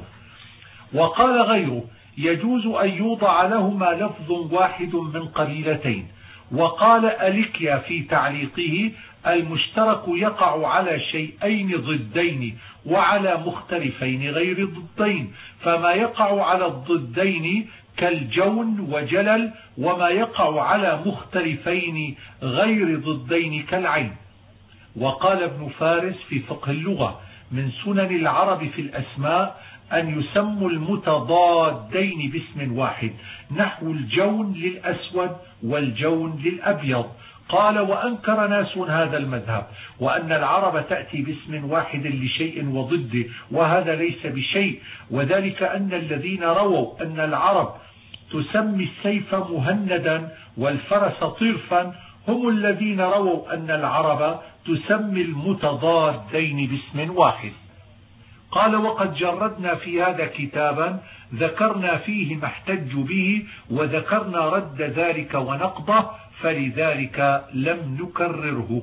وقال غيره: يجوز أن يوضع لهما لفظ واحد من قبيلتين. وقال أليكيا في تعليقه: المشترك يقع على شيئين ضدين وعلى مختلفين غير ضدين، فما يقع على الضدين كالجون وجلل، وما يقع على مختلفين غير ضدين كالعين. وقال ابن فارس في فقه اللغة: من سنن العرب في الأسماء أن يسموا المتضادين باسم واحد، نحو الجون للأسود والجون للأبيض. قال: وأنكر ناس هذا المذهب، وأن العرب تأتي باسم واحد لشيء وضده، وهذا ليس بشيء، وذلك أن الذين رووا أن العرب تسمي السيف مهندا والفرس طرفا هم الذين رووا أن العرب تسمي المتضادين باسم واحد. قال: وقد جردنا في هذا كتابا ذكرنا فيه ما احتج به، وذكرنا رد ذلك ونقضه، فلذلك لم نكرره.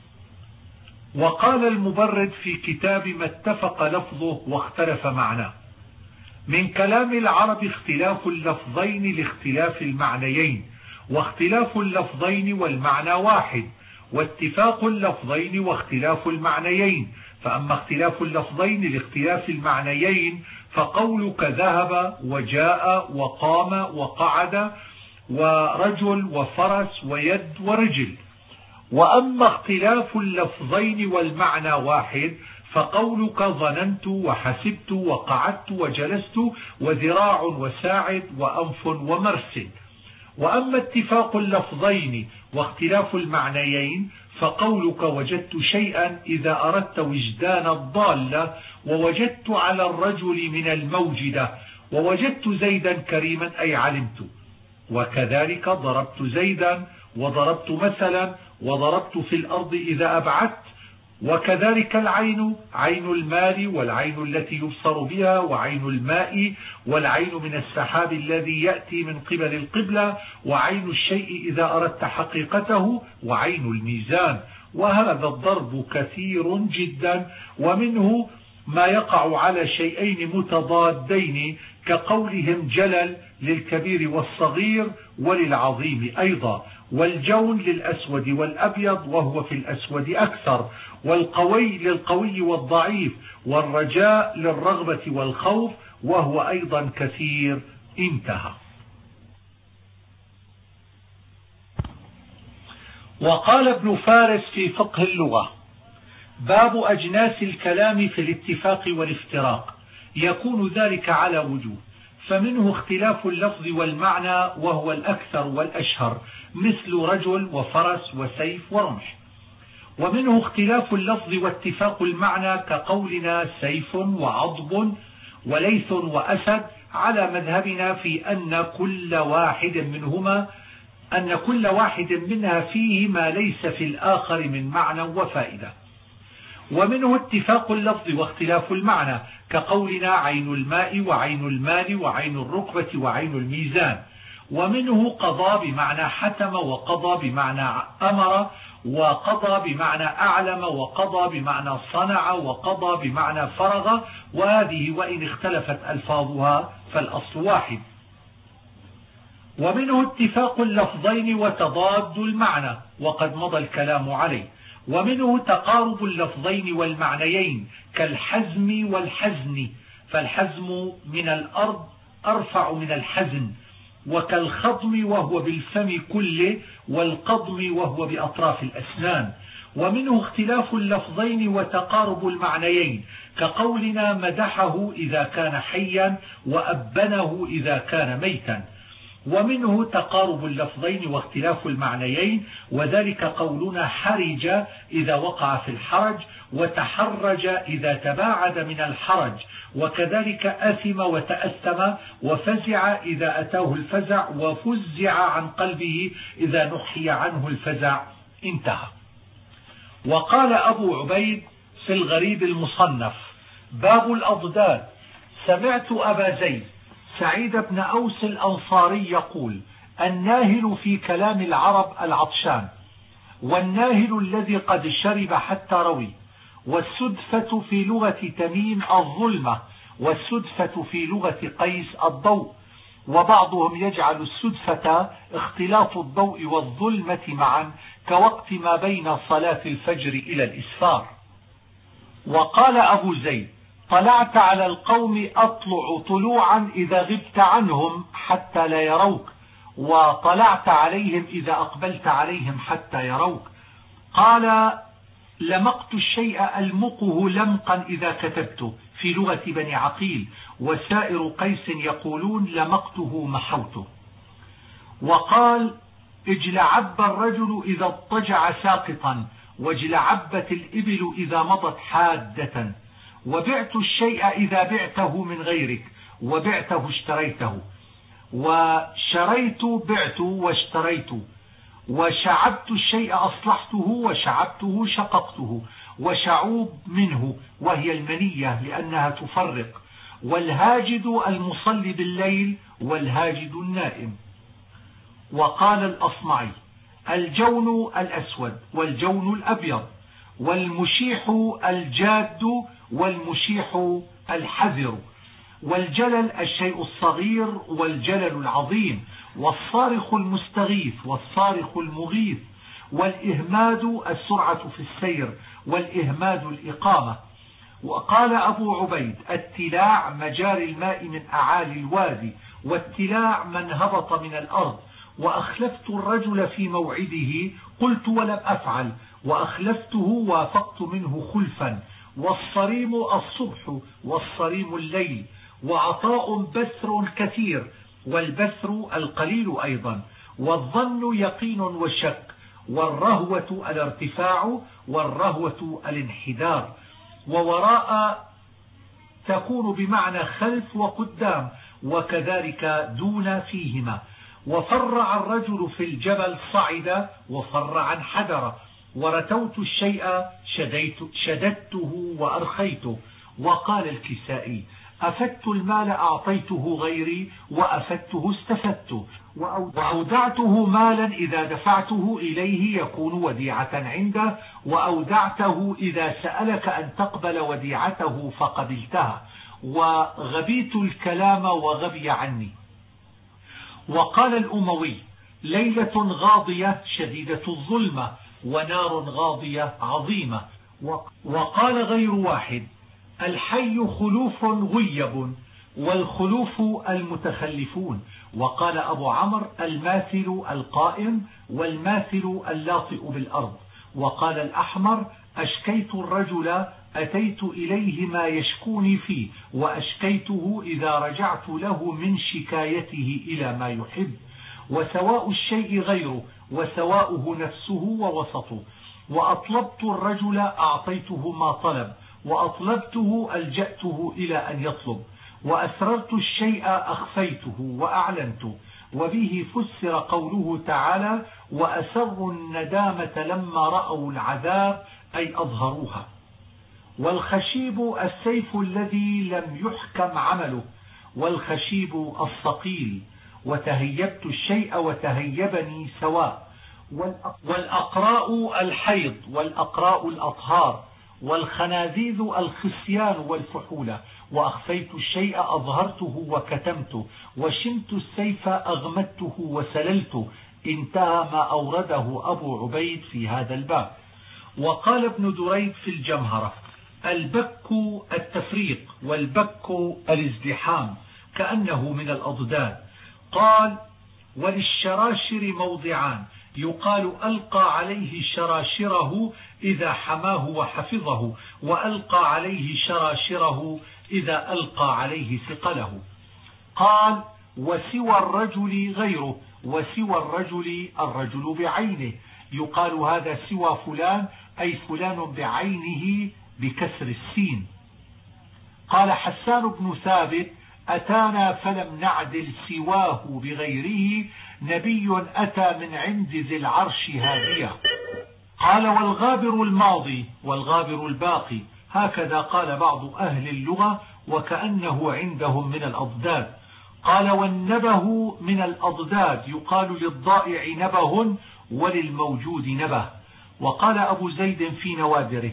وقال المبرد في كتاب ما اتفق لفظه واختلف معناه: من كلام العرب اختلاف اللفظين لاختلاف المعنيين، واختلاف اللفظين والمعنى واحد، واتفاق اللفظين واختلاف المعنيين. فأما اختلاف اللفظين لاختلاف المعنيين فقولك ذهب وجاء وقام وقعد ورجل وفرس ويد ورجل. وأما اختلاف اللفظين والمعنى واحد فقولك ظننت وحسبت وقعدت وجلست وذراع وساعد وأنف ومرسل. وأما اتفاق اللفظين واختلاف المعنيين فقولك وجدت شيئا إذا أردت وجدان الضالة، ووجدت على الرجل من الموجدة، ووجدت زيدا كريما أي علمت. وكذلك ضربت زيدا، وضربت مثلا، وضربت في الأرض إذا أبعدت، وكذلك العين، عين المال والعين التي يبصر بها، وعين الماء والعين من السحاب الذي يأتي من قبل القبلة، وعين الشيء إذا أردت حقيقته، وعين الميزان. وهذا الضرب كثير جدا، ومنه ما يقع على شيئين متضادين كقولهم جلل للكبير والصغير وللعظيم أيضا، والجون للأسود والأبيض وهو في الأسود أكثر، والقوي للقوي والضعيف، والرجاء للرغبة والخوف وهو أيضا كثير. انتهى. وقال ابن فارس في فقه اللغة: باب أجناس الكلام في الاتفاق والافتراق، يكون ذلك على وجوه، فمنه اختلاف اللفظ والمعنى وهو الأكثر والأشهر، مثل رجل وفرس وسيف ورمح. ومنه اختلاف اللفظ واتفاق المعنى كقولنا سيف وعضب وليث وأسد، على مذهبنا في أن كل واحد منهما أن كل واحد منها فيه ما ليس في الآخر من معنى وفائدة. ومنه اتفاق اللفظ واختلاف المعنى كقولنا عين الماء وعين المال وعين الركبة وعين الميزان. ومنه قضى بمعنى حتم، وقضى بمعنى أمر، وقضى بمعنى أعلم، وقضى بمعنى صنع، وقضى بمعنى فرغ، وهذه وإن اختلفت ألفاظها فالأصل واحد. ومنه اتفاق اللفظين وتضاد المعنى، وقد مضى الكلام عليه. ومنه تقارب اللفظين والمعنيين كالحزم والحزن، فالحزم من الأرض أرفع من الحزن، وكالخضم وهو بالفم كله، والقضم وهو بأطراف الأسنان. ومنه اختلاف اللفظين وتقارب المعنيين كقولنا مدحه إذا كان حيا وأبنه إذا كان ميتا. ومنه تقارب اللفظين واختلاف المعنيين، وذلك قولنا حرج إذا وقع في الحرج، وتحرج إذا تباعد من الحرج، وكذلك أثم وتأثم، وفزع إذا أتاه الفزع، وفزع عن قلبه إذا نحي عنه الفزع. انتهى. وقال أبو عبيد في الغريب المصنف: باب الأضداد. سمعت أبا زيد سعيد بن أوس الأنصاري يقول: الناهل في كلام العرب العطشان، والناهل الذي قد شرب حتى روي، والسدفة في لغة تميم الظلمة، والسدفة في لغة قيس الضوء. وبعضهم يجعل السدفة اختلاط الضوء والظلمة معا كوقت ما بين صلاة الفجر إلى الإسفار. وقال أبو زيد: طلعت على القوم أطلع طلوعا إذا غبت عنهم حتى لا يروك، وطلعت عليهم إذا أقبلت عليهم حتى يروك. قال: لمقت الشيء ألمقه لمقا إذا كتبته في لغة بني عقيل، وسائر قيس يقولون لمقته محوته. وقال: اجلعب الرجل إذا اضطجع ساقطا، واجلعبت الإبل إذا مضت حادة. وبعت الشيء إذا بعته من غيرك، وبعته اشتريته، وشريت بعت واشتريت. وشعبت الشيء أصلحته، وشعبته شققته. وشعوب منه وهي المنية لأنها تفرق. والهاجد المصلي بالليل، والهاجد النائم. وقال الأصمعي: الجون الأسود والجون الأبيض، والمشيح الجاد والمشيح الحذر، والجلل الشيء الصغير والجلل العظيم، والصارخ المستغيث والصارخ المغيث، والإهماد السرعة في السير، والإهماد الإقامة. وقال أبو عبيد: التلاع مجاري الماء من أعالي الوادي، والتلاع من هبط من الأرض. وأخلفت الرجل في موعده قلت ولم أفعل، وأخلفته وافقت منه خلفا. والصريم الصبح، والصريم الليل. وعطاء بثر كثير، والبثر القليل أيضا. والظن يقين وشك. والرهوة الارتفاع، والرهوة الانحدار. ووراء تكون بمعنى خلف وقدام، وكذلك دون فيهما. وفر عن الرجل في الجبل صعد، وفر عن حدر. ورتوت الشيء شديت شددته وأرخيته. وقال الكسائي: أفدت المال أعطيته غيري، وأفدته استفدت، وأودعته مالا إذا دفعته إليه يكون وديعة عنده، وأودعته إذا سألك أن تقبل وديعته فقبلتها، وغبيت الكلام وغبي عني. وقال الأموي: ليلة غاضية شديدة الظلمة، ونار غاضية عظيمة. وقال غير واحد: الحي خلوف غيب، والخلوف المتخلفون. وقال أبو عمرو: الماثل القائم، والماثل اللاطئ بالأرض. وقال الأحمر: أشكيت الرجل أتيت إليه ما يشكوني فيه، وأشكيته إذا رجعت له من شكايته إلى ما يحب. وسواء الشيء غيره، وسواؤه نفسه ووسطه. وأطلبت الرجل أعطيته ما طلب، وأطلبته ألجأته إلى أن يطلب. وأسررت الشيء أخفيته وأعلنته. وبه فسر قوله تعالى: وأسروا الندامة لما رأوا العذاب، أي أظهروها. والخشيب السيف الذي لم يحكم عمله، والخشيب الصقيل. وتهيبت الشيء وتهيبني سواء. والأقراء الحيض، والأقراء الأطهار. والخناذيذ الخصيان والفحولة. وأخفيت الشيء أظهرته وكتمته. وشمت السيف أغمدته وسللته. انتهى ما أورده أبو عبيد في هذا الباب. وقال ابن دريد في الجمهرة: البك التفريق، والبك الازدحام، كأنه من الأضداد. قال: وللشراشر موضعان، يقال ألقى عليه شراشره إذا حماه وحفظه، وألقى عليه شراشره إذا ألقى عليه ثقله. قال: وسوى الرجل غيره، وسوى الرجل الرجل بعينه، يقال هذا سوى فلان، أي فلان بعينه بكسر السين. قال حسان بن ثابت: أتانا فلم نعدل سواه بغيره، نبي أتى من عند ذي العرش هادية. قال: والغابر الماضي، والغابر الباقي، هكذا قال بعض أهل اللغة، وكأنه عندهم من الأضداد. قال: والنبه من الأضداد، يقال للضائع نبه، وللموجود نبه. وقال أبو زيد في نوادره: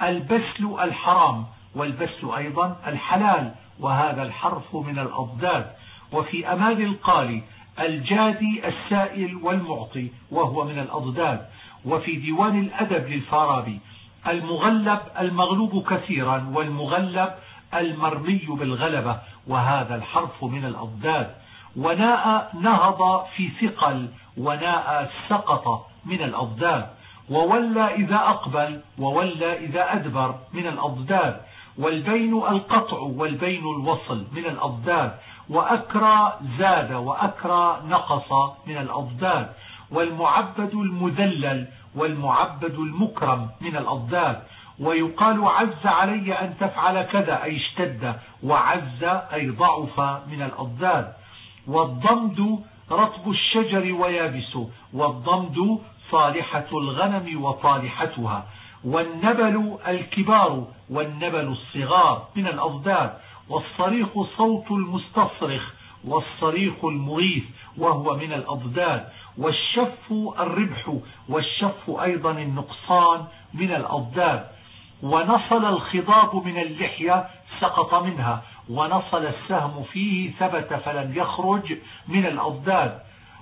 البسل الحرام، والبسل أيضا الحلال، وهذا الحرف من الأضداد. وفي أمال القالي: الجادي السائل والمعطي، وهو من الأضداد. وفي ديوان الأدب للفارابي: المغلب المغلوب كثيرا، والمغلب المرمي بالغلبة، وهذا الحرف من الأضداد. وناء نهض في ثقل، وناء سقط من الأضداد. وولى إذا أقبل، وولى إذا أدبر من الأضداد. والبين القطع، والبين الوصل من الأضداد. وأكرى زاد، وأكرى نقص من الأضداد. والمعبد المذلل، والمعبد المكرم من الأضداد. ويقال: عز علي أن تفعل كذا، أي اشتد، وعز أي ضعف من الأضداد. والضمد رطب الشجر ويابسه، والضمد صالحة الغنم وطالحتها. والنبل الكبار، والنبل الصغار من الأضداد. والصريخ صوت المستصرخ، والصريخ المغيث، وهو من الأضداد. والشف الربح، والشف أيضا النقصان من الأضداد. ونصل الخضاب من اللحية، سقط منها، ونصل السهم فيه ثبت فلم يخرج من الأضداد.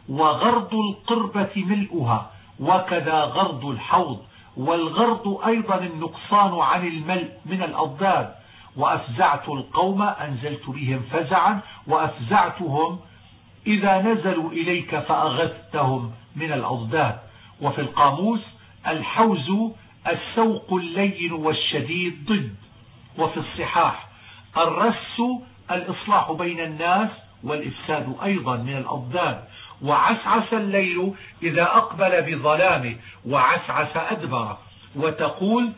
وغرض القربة ملؤها، وكذا غرض الحوض. والغرض أيضا النقصان عن الملء من الأضداد. وأفزعت القوم، أنزلت بهم فزعا، وأفزعتهم إذا نزلوا إليك فأغثتهم من الأضداد. وفي القاموس: الحوز السوق اللين والشديد ضد. وفي الصحاح: الرس الإصلاح بين الناس، والإفساد أيضا من الأضداد. وعسعس الليل إذا أقبل بظلامه، وعسعس أدبر. وتقول: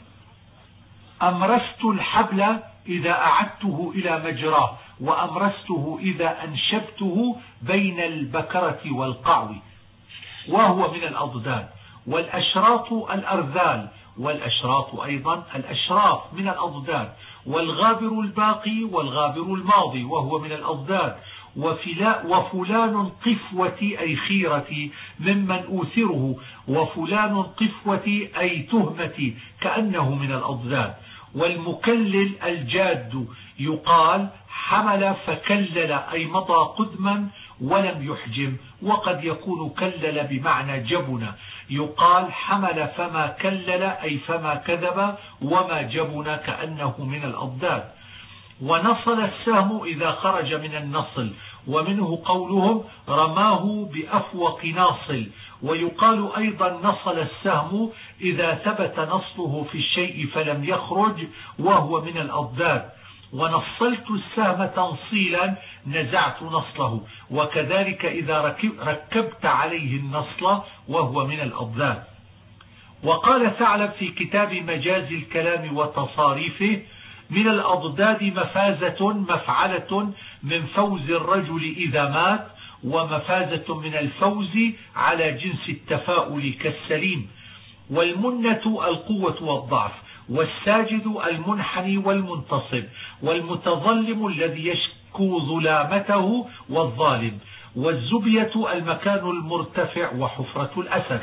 أمرست الحبل إذا أعدته إلى مجراه، وأمرسته إذا أنشبته بين البكرة والقعو، وهو من الأضداد. والأشراط الأرذال، والأشراط أيضا الأشراف من الأضداد، والغابر الباقي والغابر الماضي وهو من الأضداد، وفلان قفوتي أي خيرتي ممن أوثره، وفلان قفوتي أي تهمتي كأنه من الأضداد. والمكلل الجاد يقال حمل فكلل أي مضى قدما ولم يحجم، وقد يكون كلل بمعنى جبن، يقال حمل فما كلل أي فما كذب وما جبن كأنه من الأضداد. ونصل السهم إذا خرج من النصل، ومنه قولهم رماه بأفوق ناصل، ويقال أيضا نصل السهم إذا ثبت نصله في الشيء فلم يخرج وهو من الأضداد. ونصلت السهم تنصيلا نزعت نصله، وكذلك إذا ركبت عليه النصل وهو من الأضداد. وقال ثعلب في كتاب مجاز الكلام وتصاريفه من الأضداد مفازة مفعلة من فوز الرجل إذا مات، ومفازة من الفوز على جنس التفاؤل كالسليم. والمنة القوة والضعف، والساجد المنحني والمنتصب، والمتظلم الذي يشكو ظلامته والظالم، والزبية المكان المرتفع وحفرة الأسد.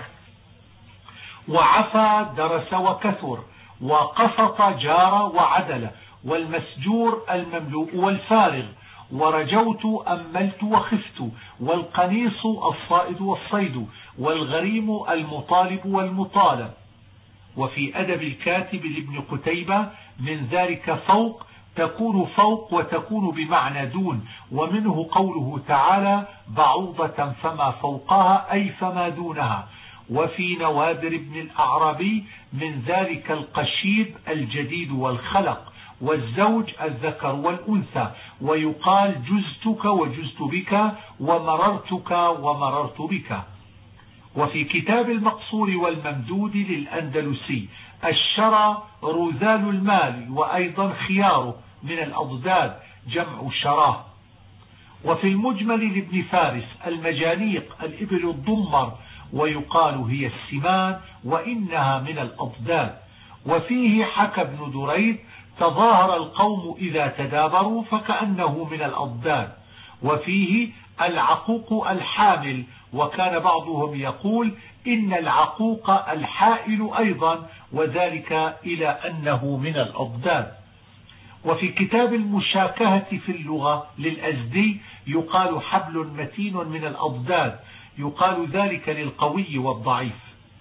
وعفى درس وكثر، وقسط جار وعدل، والمسجور المملوء والفارغ، ورجوت أملت وخفت، والقنيص الصائد والصيد، والغريم المطالب والمطالب. وفي أدب الكاتب لابن قتيبة من ذلك فوق تكون فوق وتكون بمعنى دون، ومنه قوله تعالى بعوضة فما فوقها أي فما دونها. وفي نوادر ابن الأعرابي من ذلك القشيب الجديد والخلق، والزوج الذكر والأنثى، ويقال جزتك وجزت بك، ومررتك ومررت بك. وفي كتاب المقصور والممدود للأندلسي الشرى رذال المال، وأيضا خياره من الأضداد جمع شراه. وفي المجمل لابن فارس المجانيق الإبل الضمر، ويقال هي السمان وإنها من الأضداد. وفيه حكى ابن دريد تظاهر القوم إذا تدابروا فكأنه من الأضداد. وفيه العقوق الحامل، وكان بعضهم يقول إن العقوق الحائل أيضا، وذلك إلى أنه من الأضداد. وفي كتاب المشاكهة في اللغة للأزدي يقال حبل متين من الأضداد، يقال ذلك للقوي والضعيف.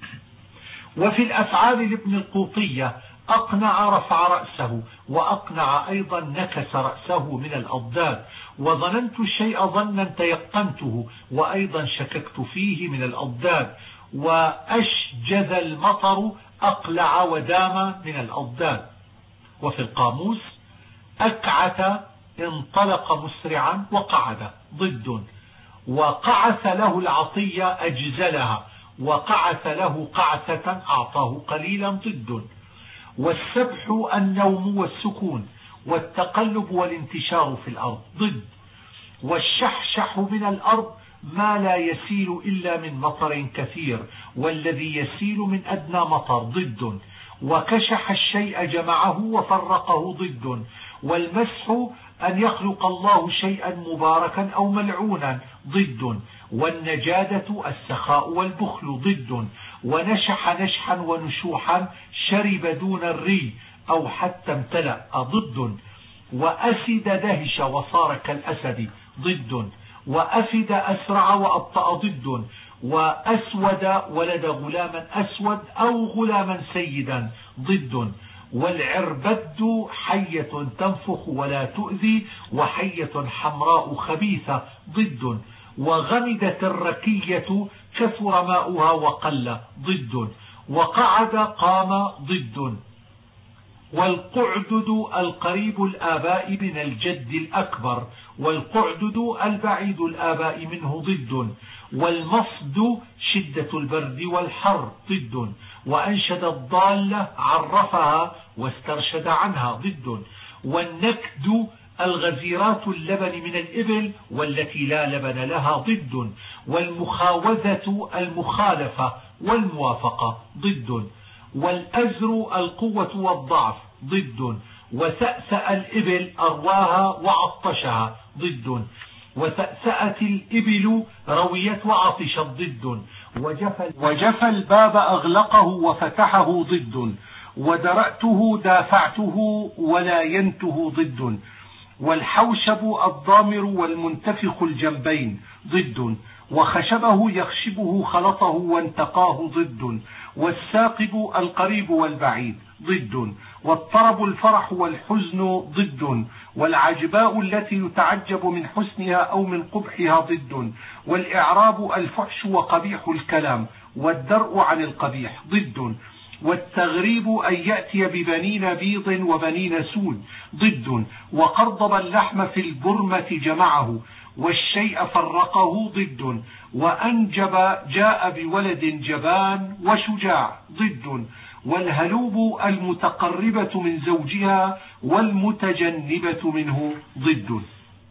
وفي الأفعال لابن القوطية أقنع رفع رأسه، وأقنع أيضا نكس رأسه من الأضداد. وظننت الشيء ظنا تيقنته، وأيضا شككت فيه من الأضداد. وأشجذ المطر أقلع ودام من الأضداد. وفي القاموس أكعت انطلق مسرعا وقعد ضد، وقعث له العطية أجزلها، وقعث له قعثة أعطاه قليلا ضد. والسبح النوم والسكون، والتقلب والانتشار في الأرض ضد. والشحشح من الأرض ما لا يسيل إلا من مطر كثير، والذي يسيل من أدنى مطر ضد. وكشح الشيء جمعه وفرقه ضد. والمسح أن يخلق الله شيئا مباركا أو ملعونا ضد. والنجادة السخاء والبخل ضد. ونشح نشحا ونشوحا شرب دون الري أو حتى امتلأ ضد. وأسد دهش وصار كالأسد ضد. وأفد أسرع وأبطأ ضد. وأسود ولد غلاما أسود أو غلاما سيدا ضد. والعربد حية تنفخ ولا تؤذي، وحية حمراء خبيثة ضد. وغمدت الركية كثر ماؤها وقل ضد. وقعد قام ضد. والقعدد القريب الآباء من الجد الأكبر، والقعدد البعيد الآباء منه ضد. والمصد شدة البرد والحر ضد. وأنشد الضالة عرفها واسترشد عنها ضد. والنكد الغزيرات اللبن من الإبل والتي لا لبن لها ضد. والمخاوذة المخالفة والموافقة ضد. والأزر القوة والضعف ضد. وسأسأ الإبل أرواها وعطشها ضد. وسأسأت الإبل رويت وعطشت ضد. وجف الباب أغلقه وفتحه ضد. ودرأته دافعته ولا ينته ضد. والحوشب الضامر والمنتفخ الجنبين ضد. وخشبه يخشبه خلطه وانتقاه ضد. والساقب القريب والبعيد ضد. والطرب الفرح والحزن ضد. والعجباء التي يتعجب من حسنها أو من قبحها ضد. والإعراب الفحش وقبيح الكلام. والدرء عن القبيح ضد. والتغريب أن يأتي ببنين بيض وبنين سود ضد. وقرضب اللحم في البرمة جمعه والشيء فرقه ضد. وأنجب جاء بولد جبان وشجاع ضد. والهلوب المتقربة من زوجها والمتجنبة منه ضد.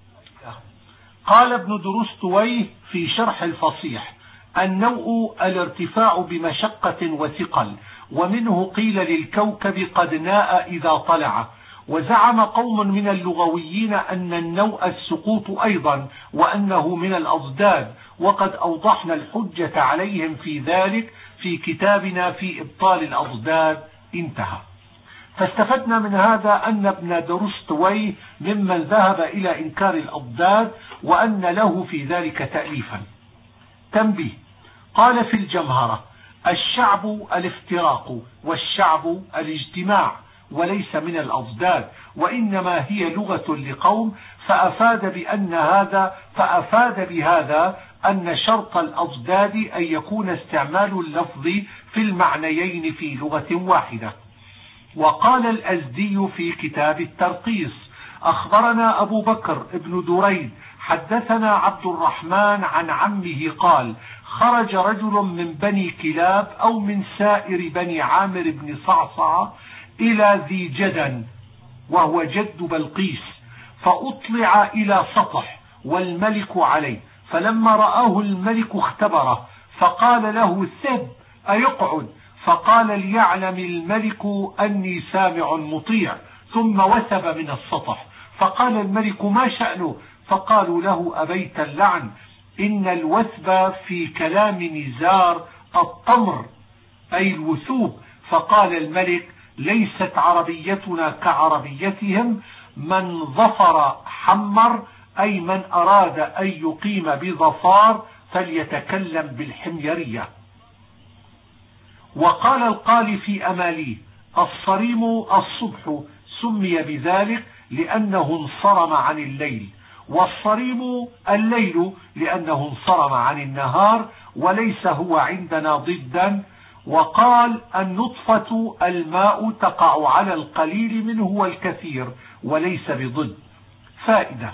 قال ابن درستويه في شرح الفصيح: النوء الارتفاع بمشقة وثقل، ومنه قيل للكوكب قد ناء إذا طلع. وزعم قوم من اللغويين أن النوء السقوط أيضا، وأنه من الأضداد، وقد أوضحنا الحجة عليهم في ذلك في كتابنا في إبطال الأضداد. انتهى. فاستفدنا من هذا أن ابن درستويه ممن ذهب إلى إنكار الأضداد، وأن له في ذلك تأليفا. تنبيه: قال في الجمهرة: الشعب الافتراق والشعب الاجتماع، وليس من الأضداد، وإنما هي لغة لقوم، فأفاد بأن هذا فأفاد بهذا أن شرط الأضداد أن يكون استعمال اللفظ في المعنيين في لغة واحدة. وقال الأزدي في كتاب الترقيص: أخبرنا أبو بكر ابن دريد حدثنا عبد الرحمن عن عمه قال: خرج رجل من بني كلاب أو من سائر بني عامر بن صعصع إلى ذي جدن وهو جد بلقيس، فأطلع إلى سطح والملك عليه، فلما رآه الملك اختبره، فقال له: سب أيقعد؟ فقال: ليعلم الملك أني سامع مطيع، ثم وثب من السطح. فقال الملك: ما شأنه؟ فقالوا له: أبيت اللعن، إن الوثب في كلام نزار الطمر أي الوثوب. فقال الملك: ليست عربيتنا كعربيتهم، من ظفر حمر، أي من أراد أن يقيم بظفار فليتكلم بالحميرية. وقال القالي في أماليه: الصريم الصبح، سمي بذلك لأنه انصرم عن الليل، والصريم الليل لأنه انصرم عن النهار، وليس هو عندنا ضدا. وقال: النطفة الماء تقع على القليل منه والكثير، وليس بضد. فائدة: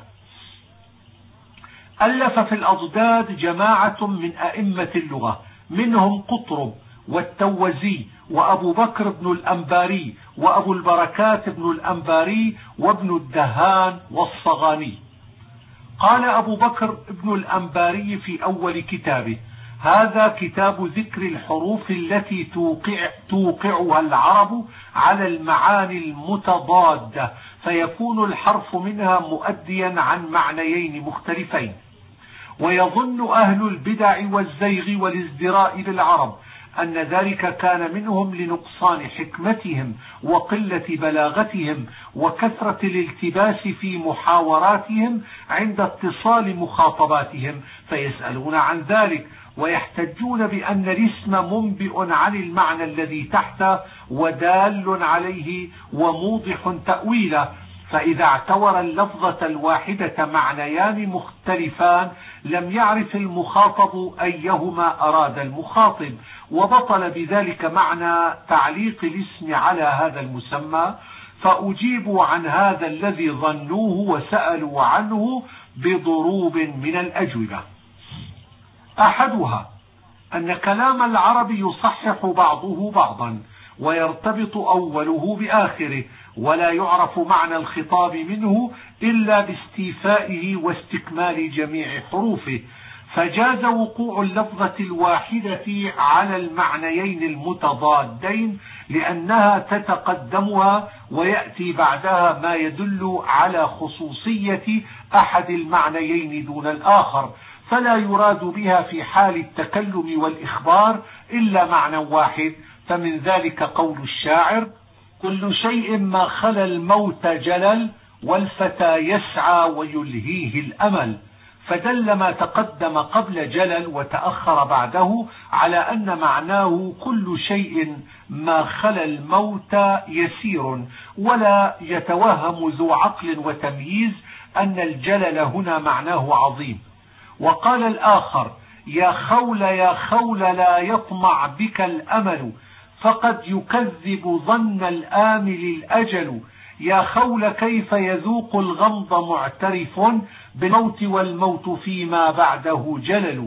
ألف في الأضداد جماعة من أئمة اللغة، منهم قطرب والتوزي وأبو بكر بن الأنباري وأبو البركات بن الأنباري وابن الدهان والصغاني. قال أبو بكر بن الأنباري في أول كتابه: هذا كتاب ذكر الحروف التي توقع توقعها العرب على المعاني المتضادة، فيكون الحرف منها مؤديا عن معنيين مختلفين. ويظن أهل البدع والزيغ والازدراء بالعرب أن ذلك كان منهم لنقصان حكمتهم وقلة بلاغتهم وكثرة الالتباس في محاوراتهم عند اتصال مخاطباتهم، فيسألون عن ذلك ويحتجون بأن الاسم منبئ عن المعنى الذي تحته ودال عليه وموضح تأويله، فإذا اعتبر اللفظة الواحدة معنيان مختلفان لم يعرف المخاطب أيهما أراد المخاطب، وبطل بذلك معنى تعليق الاسم على هذا المسمى. فأجيبوا عن هذا الذي ظنوه وسألوا عنه بضروب من الأجوبة. أحدها أن كلام العرب يصحح بعضه بعضا، ويرتبط أوله بآخره، ولا يعرف معنى الخطاب منه إلا باستيفائه واستكمال جميع حروفه، فجاز وقوع اللفظة الواحدة على المعنيين المتضادين لأنها تتقدمها ويأتي بعدها ما يدل على خصوصية أحد المعنيين دون الآخر، فلا يراد بها في حال التكلم والإخبار إلا معنى واحد. فمن ذلك قول الشاعر: كل شيء ما خلا الموت جلل، والفتى يسعى ويلهيه الأمل، فدل ما تقدم قبل جلل وتأخر بعده على أن معناه كل شيء ما خلا الموت يسير، ولا يتوهم ذو عقل وتمييز أن الجلل هنا معناه عظيم. وقال الآخر: يا خول يا خول لا يطمع بك الأمل، فقد يكذب ظن الآمل الأجل، يا خول كيف يذوق الغمض معترف بالموت والموت فيما بعده جلل،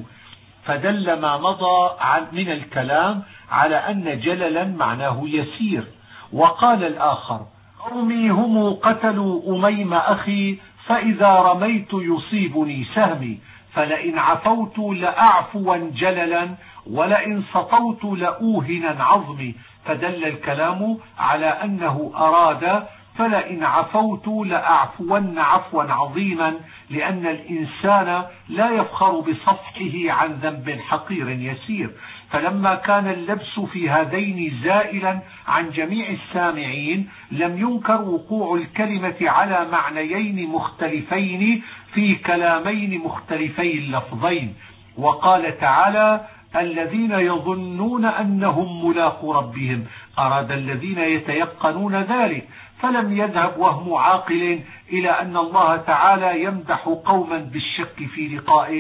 فدل ما مضى من الكلام على أن جللا معناه يسير. وقال الآخر: قومي هم قتلوا أميم أخي، فإذا رميت يصيبني سهمي، فلئن عفوت لأعفوا جللا، ولئن سطوت لأوهنا عظمي، فدل الكلام على أنه أراد فلئن عفوت لأعفون عفوا عظيما، لأن الإنسان لا يفخر بصفحه عن ذنب حقير يسير. فلما كان اللبس في هذين زائلا عن جميع السامعين لم ينكر وقوع الكلمة على معنيين مختلفين في كلامين مختلفي اللفظين. وقال تعالى: الذين يظنون أنهم ملاقو ربهم، أراد الذين يتيقنون ذلك، فلم يذهب وهم عاقل إلى أن الله تعالى يمدح قوما بالشك في لقائه.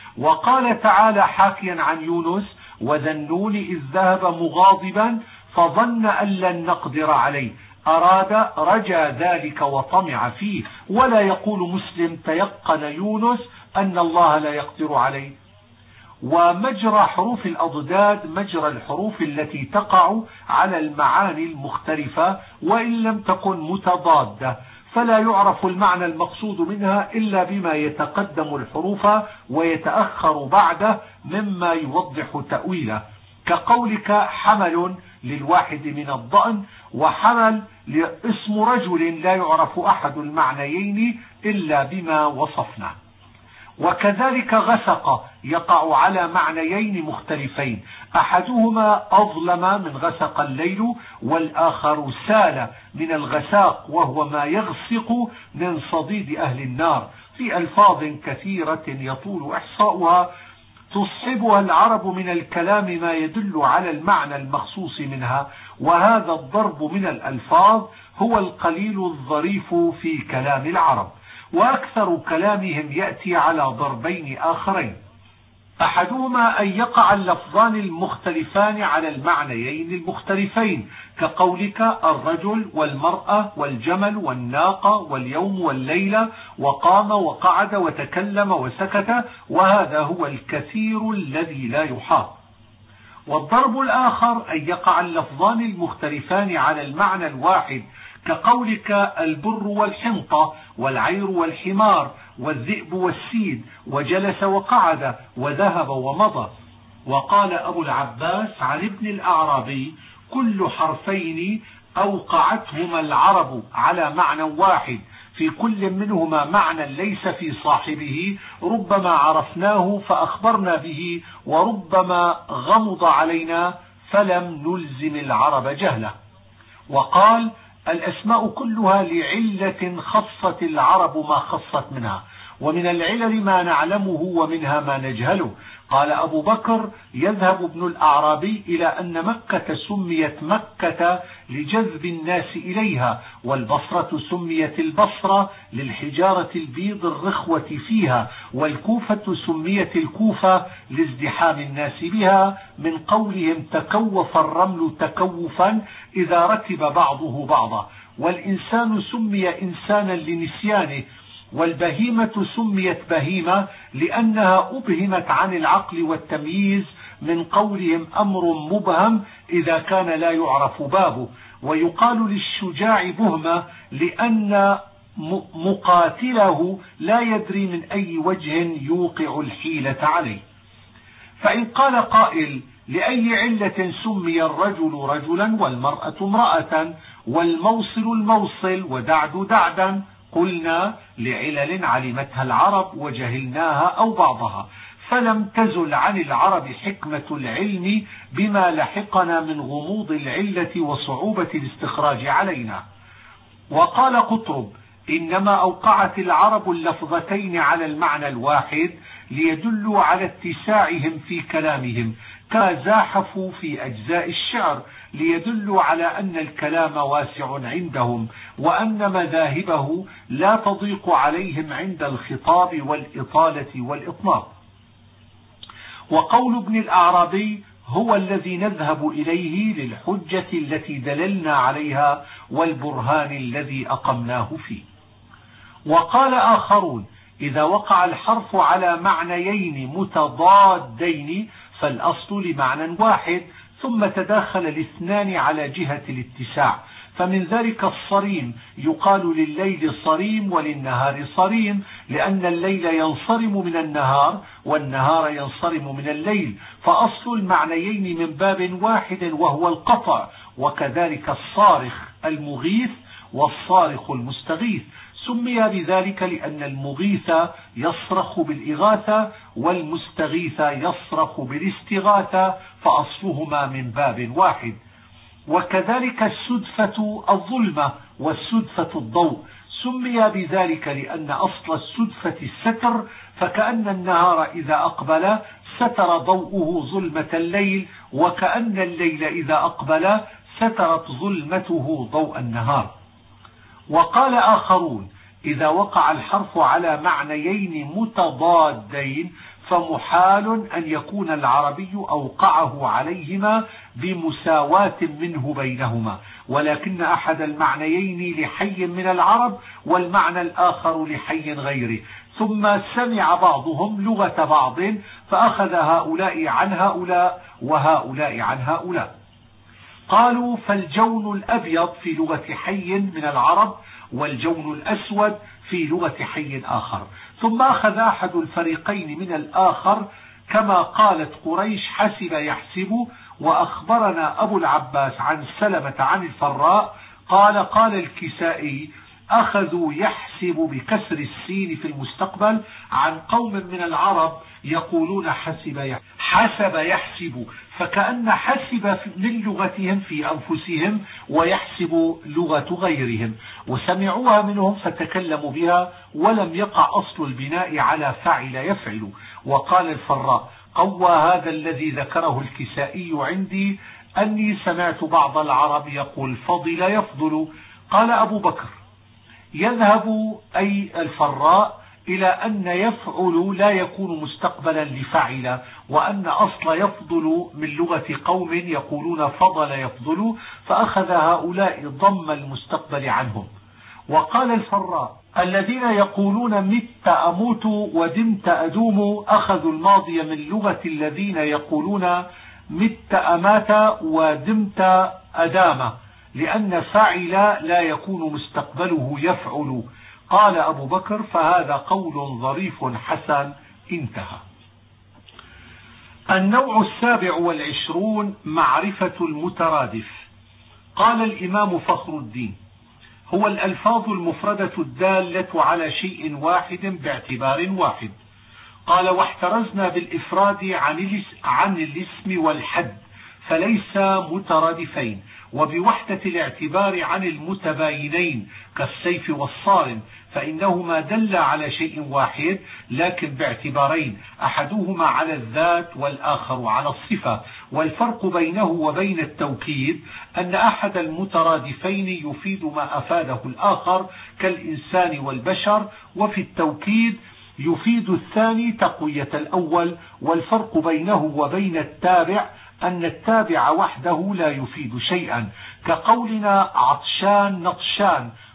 وقال تعالى حاكيا عن يونس: وذا النون إذ ذهب مغاضبا فظن أن لن نقدر عليه، أراد رجى ذلك وطمع فيه، ولا يقول مسلم تيقن يونس أن الله لا يقدر عليه. ومجرى حروف الأضداد مجرى الحروف التي تقع على المعاني المختلفة وإن لم تكن متضادة، فلا يعرف المعنى المقصود منها إلا بما يتقدم الحروف ويتأخر بعده مما يوضح تأويله، كقولك حمل للواحد من الضأن، وحمل اسم رجل لا يعرف أحد المعنيين إلا بما وصفنا. وكذلك غسق يقع على معنيين مختلفين، أحدهما أظلم من غسق الليل، والآخر سال من الغساق وهو ما يغسق من صديد أهل النار، في ألفاظ كثيرة يطول إحصاؤها تصحبها العرب من الكلام ما يدل على المعنى المخصوص منها، وهذا الضرب من الألفاظ هو القليل الظريف في كلام العرب، وأكثر كلامهم يأتي على ضربين آخرين، أحدهما أن يقع اللفظان المختلفان على المعنيين المختلفين، كقولك الرجل والمرأة والجمل والناقة واليوم والليلة، وقام وقعد وتكلم وسكت، وهذا هو الكثير الذي لا يحاط. والضرب الآخر أن يقع اللفظان المختلفان على المعنى الواحد، كقولك البر والحنطة والعير والحمار والذئب والسيد، وجلس وقعد وذهب ومضى. وقال أبو العباس عن ابن الأعرابي: كل حرفين أوقعتهما العرب على معنى واحد، في كل منهما معنى ليس في صاحبه، ربما عرفناه فأخبرنا به، وربما غمض علينا فلم نلزم العرب جهله. وقال: الأسماء كلها لعلة خصت العرب ما خصت منها، ومن العلل ما نعلمه ومنها ما نجهله. قال أبو بكر: يذهب ابن الأعرابي إلى أن مكة سميت مكة لجذب الناس إليها، والبصرة سميت البصرة للحجارة البيض الرخوة فيها، والكوفة سميت الكوفة لازدحام الناس بها، من قولهم تكوف الرمل تكوفا إذا ركب بعضه بعضا. والإنسان سمي إنسانا لنسيانه، والبهيمة سميت بهيمة لأنها أبهمت عن العقل والتمييز، من قولهم أمر مبهم إذا كان لا يعرف بابه. ويقال للشجاع بهمة لأن مقاتله لا يدري من أي وجه يوقع الحيلة عليه. فإن قال قائل: لأي علة سمي الرجل رجلا والمرأة امرأة والموصل الموصل ودعد دعدا؟ قلنا: لعلل علمتها العرب وجهلناها أو بعضها، فلم تزل عن العرب حكمة العلم بما لحقنا من غموض العلة وصعوبة الاستخراج علينا. وقال قطرب: إنما أوقعت العرب اللفظتين على المعنى الواحد ليدلوا على اتساعهم في كلامهم، كما زاحفوا في أجزاء الشعر ليدلوا على أن الكلام واسع عندهم، وأن مذاهبه لا تضيق عليهم عند الخطاب والإطالة والإطناب. وقول ابن الأعرابي هو الذي نذهب إليه للحجة التي دللنا عليها والبرهان الذي أقمناه فيه. وقال آخرون: إذا وقع الحرف على معنيين متضادين فالأصل لمعنى واحد، ثم تداخل الاثنان على جهة الاتساع، فمن ذلك الصريم يقال لليل صريم وللنهار صريم، لأن الليل ينصرم من النهار والنهار ينصرم من الليل، فأصل المعنيين من باب واحد وهو القطع. وكذلك الصارخ المغيث والصارخ المستغيث سمي بذلك لأن المغيث يصرخ بالإغاثة والمستغيث يصرخ بالاستغاثة، فأصلهما من باب واحد. وكذلك السدفة الظلمة والسدفة الضوء سمي بذلك لأن أصل السدفة الستر، فكأن النهار إذا أقبل ستر ضوءه ظلمة الليل، وكأن الليل إذا أقبل سترت ظلمته ضوء النهار. وقال آخرون: إذا وقع الحرف على معنيين متضادين فمحال أن يكون العربي أوقعه عليهما بمساواة منه بينهما، ولكن أحد المعنيين لحي من العرب والمعنى الآخر لحي غيره، ثم سمع بعضهم لغة بعض فأخذ هؤلاء عن هؤلاء وهؤلاء عن هؤلاء. قالوا: فالجون الأبيض في لغة حي من العرب والجون الأسود في لغة حي آخر. ثم أخذ أحد الفريقين من الآخر، كما قالت قريش حسب يحسب. وأخبرنا أبو العباس عن سلمة عن الفراء قال: قال الكسائي: أخذوا يحسب بكسر السين في المستقبل عن قوم من العرب يقولون حسب يحسب, حسب يحسب فكأن حسب من لغتهم في أنفسهم ويحسب لغة غيرهم، وسمعوها منهم فتكلموا بها، ولم يقع أصل البناء على فعل يفعل. وقال الفراء: قوى هذا الذي ذكره الكسائي عندي أني سمعت بعض العرب يقول فضل يفضل. قال أبو بكر: يذهب أي الفراء إلى أن يفعل لا يكون مستقبلا لفعل، وأن أصل يفضل من لغة قوم يقولون فضل يفضل، فأخذ هؤلاء ضم المستقبل عنهم. وقال الفراء: الذين يقولون مت أموت ودمت أدوم أخذوا الماضي من لغة الذين يقولون مت أمات ودمت أدام، لأن فاعل لا يكون مستقبله يفعل. قال أبو بكر: فهذا قول ظريف حسن. انتهى. النوع السابع والعشرون: معرفة المترادف. قال الإمام فخر الدين: هو الألفاظ المفردة الدالة على شيء واحد باعتبار واحد. قال: واحترزنا بالإفراد عن الاسم والحد فليس مترادفين، وبوحدة الاعتبار عن المتباينين كالسيف والصارم، فإنهما دل على شيء واحد لكن باعتبارين، أحدهما على الذات والآخر على الصفة. والفرق بينه وبين التوكيد أن أحد المترادفين يفيد ما أفاده الآخر كالإنسان والبشر، وفي التوكيد يفيد الثاني تقوية الأول. والفرق بينه وبين التابع أن التابع وحده لا يفيد شيئا، كقولنا عطشان نطشان،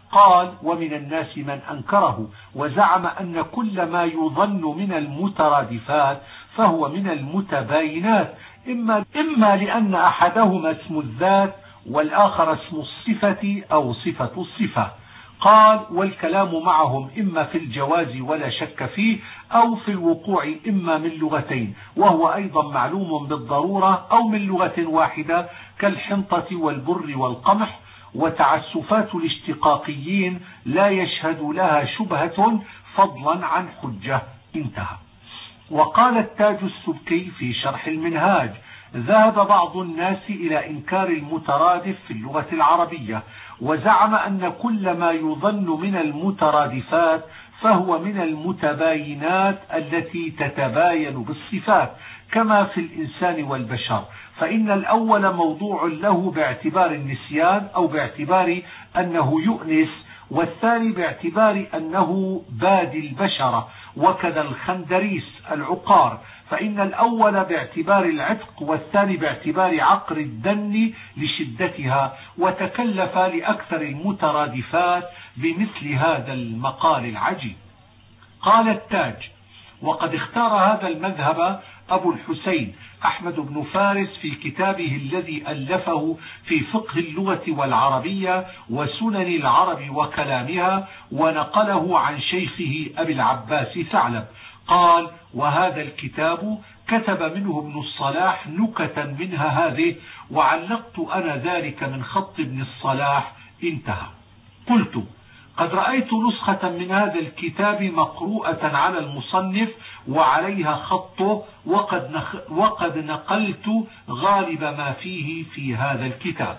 قال ومن الناس من أنكره وزعم أن كل ما يظن من المترادفات فهو من المتباينات، إما, إما لأن أحدهما اسم الذات والآخر اسم الصفة أو صفة الصفة. قال والكلام معهم إما في الجواز ولا شك فيه أو في الوقوع إما من لغتين، وهو أيضا معلوم بالضرورة، أو من لغة واحدة كالحنطة والبر والقمح، وتعسفات الاشتقاقيين لا يشهد لها شبهة فضلا عن حجة. انتهى. وقال التاج السبكي في شرح المنهاج ذهب بعض الناس إلى إنكار المترادف في اللغة العربية، وزعم أن كل ما يظن من المترادفات فهو من المتباينات التي تتباين بالصفات كما في الإنسان والبشر، فإن الأول موضوع له باعتبار النسيان أو باعتبار أنه يؤنس، والثاني باعتبار أنه بادي البشرة، وكذا الخندريس العقار، فإن الأول باعتبار العتق والثاني باعتبار عقر الدن لشدتها، وتكلف لأكثر المترادفات بمثل هذا المقال العجيب. قال التاج وقد اختار هذا المذهب أبو الحسين أحمد بن فارس في كتابه الذي ألفه في فقه اللغة والعربية وسنن العرب وكلامها، ونقله عن شيخه أبي العباس ثعلب. قال وهذا الكتاب كتب منه ابن الصلاح نكتا منها هذه، وعلقت أنا ذلك من خط ابن الصلاح. انتهى. قلت قد رأيت نسخة من هذا الكتاب مقروءة على المصنف وعليها خطه، وقد, نخ وقد نقلت غالب ما فيه في هذا الكتاب.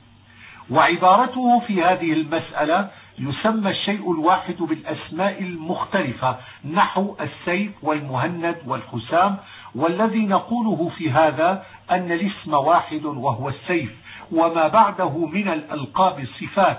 وعبارته في هذه المسألة يسمى الشيء الواحد بالأسماء المختلفة نحو السيف والمهند والحسام، والذي نقوله في هذا أن الاسم واحد وهو السيف، وما بعده من الألقاب صفات،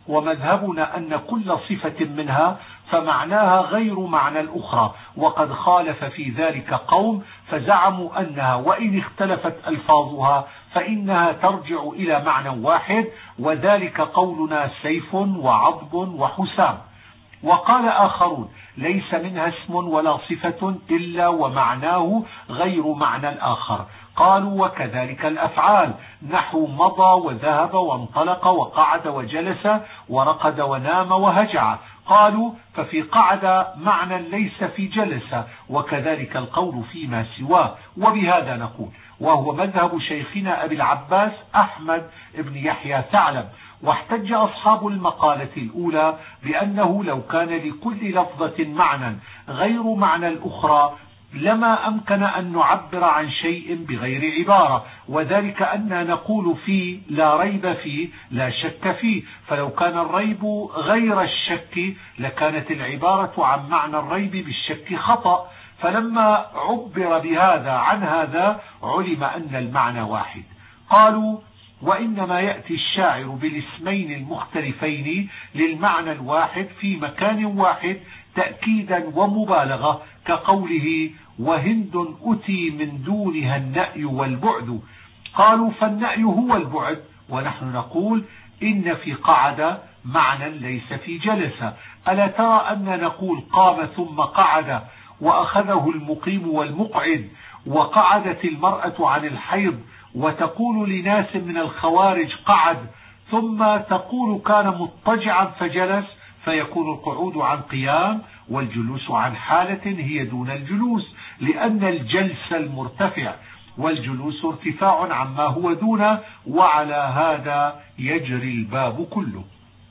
ومذهبنا أن كل صفة منها فمعناها غير معنى الأخرى، وقد خالف في ذلك قوم فزعموا أنها وإن اختلفت ألفاظها فإنها ترجع إلى معنى واحد، وذلك قولنا سيف وعضب وحسام. وقال آخرون ليس منها اسم ولا صفة إلا ومعناه غير معنى الآخر. قالوا وكذلك الأفعال نحو مضى وذهب وانطلق وقعد وجلس ورقد ونام وهجع. قالوا ففي قعد معنى ليس في جلس، وكذلك القول فيما سواه. وبهذا نقول وهو مذهب شيخنا أبي العباس أحمد بن يحيى ثعلب. واحتج أصحاب المقالة الأولى بأنه لو كان لكل لفظة معنى غير معنى الأخرى لما أمكن أن نعبر عن شيء بغير عبارة، وذلك أن نقول فيه لا ريب فيه لا شك فيه، فلو كان الريب غير الشك لكانت العبارة عن معنى الريب بالشك خطأ، فلما عبر بهذا عن هذا علم أن المعنى واحد. قالوا وإنما يأتي الشاعر بالاسمين المختلفين للمعنى الواحد في مكان واحد تأكيدا ومبالغة، كقوله وهند أتي من دونها النأي والبعد. قالوا فالنأي هو البعد، ونحن نقول إن في قعد معنى ليس في جلس. ألا ترى أن نقول قام ثم قعد وأخذه المقيم والمقعد، وقعدت المرأة عن الحيض، وتقول لناس من الخوارج قعد، ثم تقول كان مضطجعا فجلس، فيكون القعود عن قيام والجلوس عن حالة هي دون الجلوس، لأن الجلس المرتفع والجلوس ارتفاع عما هو دونه، وعلى هذا يجري الباب كله.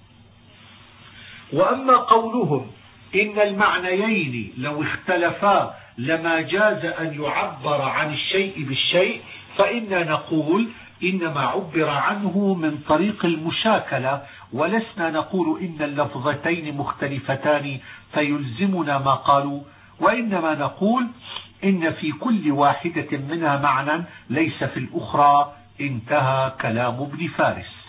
وأما قولهم إن المعنيين لو اختلفا لما جاز أن يعبر عن الشيء بالشيء، فإننا نقول إنما عبر عنه من طريق المشاكلة، ولسنا نقول إن اللفظتين مختلفتان فيلزمنا ما قالوا، وإنما نقول إن في كل واحدة منها معنى ليس في الأخرى. انتهى كلام ابن فارس.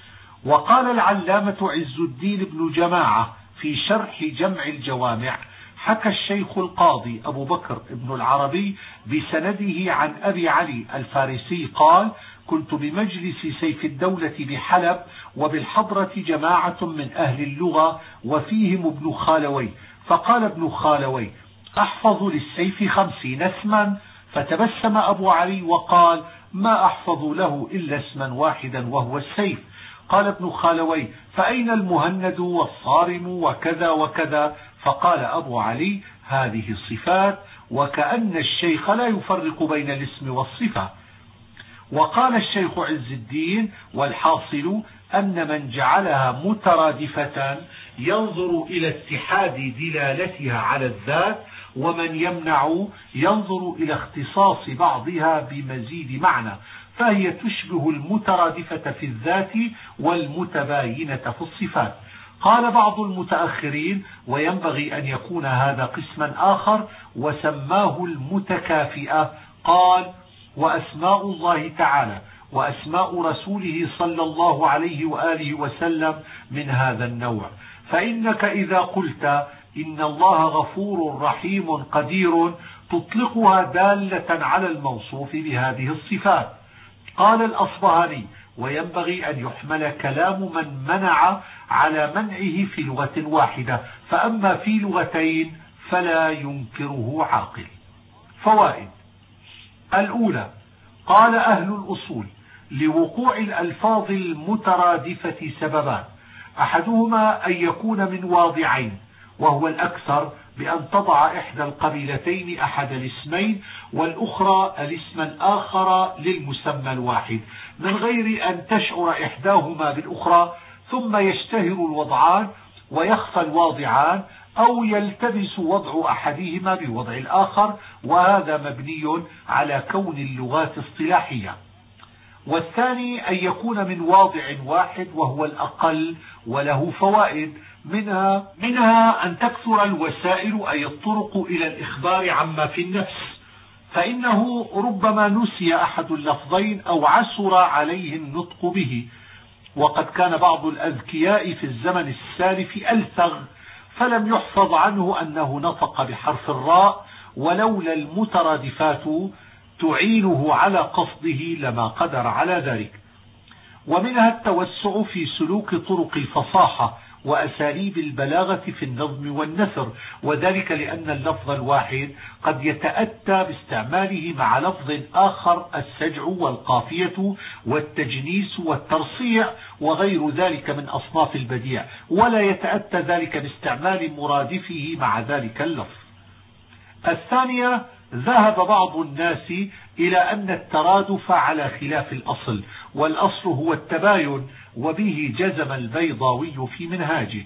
وقال العلامة عز الدين بن جماعة في شرح جمع الجوامع حكى الشيخ القاضي أبو بكر ابن العربي بسنده عن أبي علي الفارسي قال: كنت بمجلس سيف الدولة بحلب وبالحضرة جماعة من أهل اللغة وفيهم ابن خالوي، فقال ابن خالوي: أحفظ للسيف خمسين اسما، فتبسم أبو علي وقال: ما أحفظ له إلا اسما واحدا وهو السيف. قال ابن خالوي: فأين المهند والصارم وكذا وكذا؟ فقال أبو علي: هذه صفات، وكأن الشيخ لا يفرق بين الاسم والصفة. وقال الشيخ عز الدين: والحاصل أن من جعلها مترادفة ينظر إلى اتحاد دلالتها على الذات، ومن يمنع ينظر إلى اختصاص بعضها بمزيد معنى، فهي تشبه المترادفة في الذات والمتباينة في الصفات. قال بعض المتأخرين: وينبغي أن يكون هذا قسما آخر وسماه المتكافئة. قال: وأسماء الله تعالى وأسماء رسوله صلى الله عليه وآله وسلم من هذا النوع، فإنك إذا قلت إن الله غفور رحيم قدير تطلقها دالة على الموصوف بهذه الصفات. قال الأصبهاني: وينبغي أن يحمل كلام من منع على منعه في لغة واحدة، فأما في لغتين فلا ينكره عاقل. فوائد: الأولى: قال أهل الأصول: لوقوع الألفاظ المترادفة سببان، أحدهما أن يكون من واضعين، وهو الأكثر، بأن تضع إحدى القبيلتين أحد الاسمين والأخرى الاسم الآخر للمسمى الواحد، من غير أن تشعر إحداهما بالأخرى، ثم يشتهر الوضعان ويخفى الواضعان، أو يلتبس وضع أحدهما بوضع الآخر، وهذا مبني على كون اللغات اصطلاحية. والثاني أن يكون من واضع واحد، وهو الأقل، وله فوائد، منها, منها أن تكثر الوسائل أي الطرق إلى الإخبار عما في النفس، فإنه ربما نسي أحد اللفظين أو عسر عليه النطق به، وقد كان بعض الأذكياء في الزمن السالف ألثغ، فلم يحفظ عنه أنه نطق بحرف الراء، ولولا المترادفات تعينه على قصده لما قدر على ذلك. ومنها التوسع في سلوك طرق الفصاحة وأساليب البلاغة في النظم والنثر، وذلك لأن اللفظ الواحد قد يتأتى باستعماله مع لفظ آخر السجع والقافية والتجنيس والترصيع وغير ذلك من أصناف البديع، ولا يتأتى ذلك باستعمال مرادفه مع ذلك اللفظ. الثانية: ذهب بعض الناس إلى أن الترادف على خلاف الأصل، والأصل هو التباين، وبه جزم البيضاوي في منهاجه.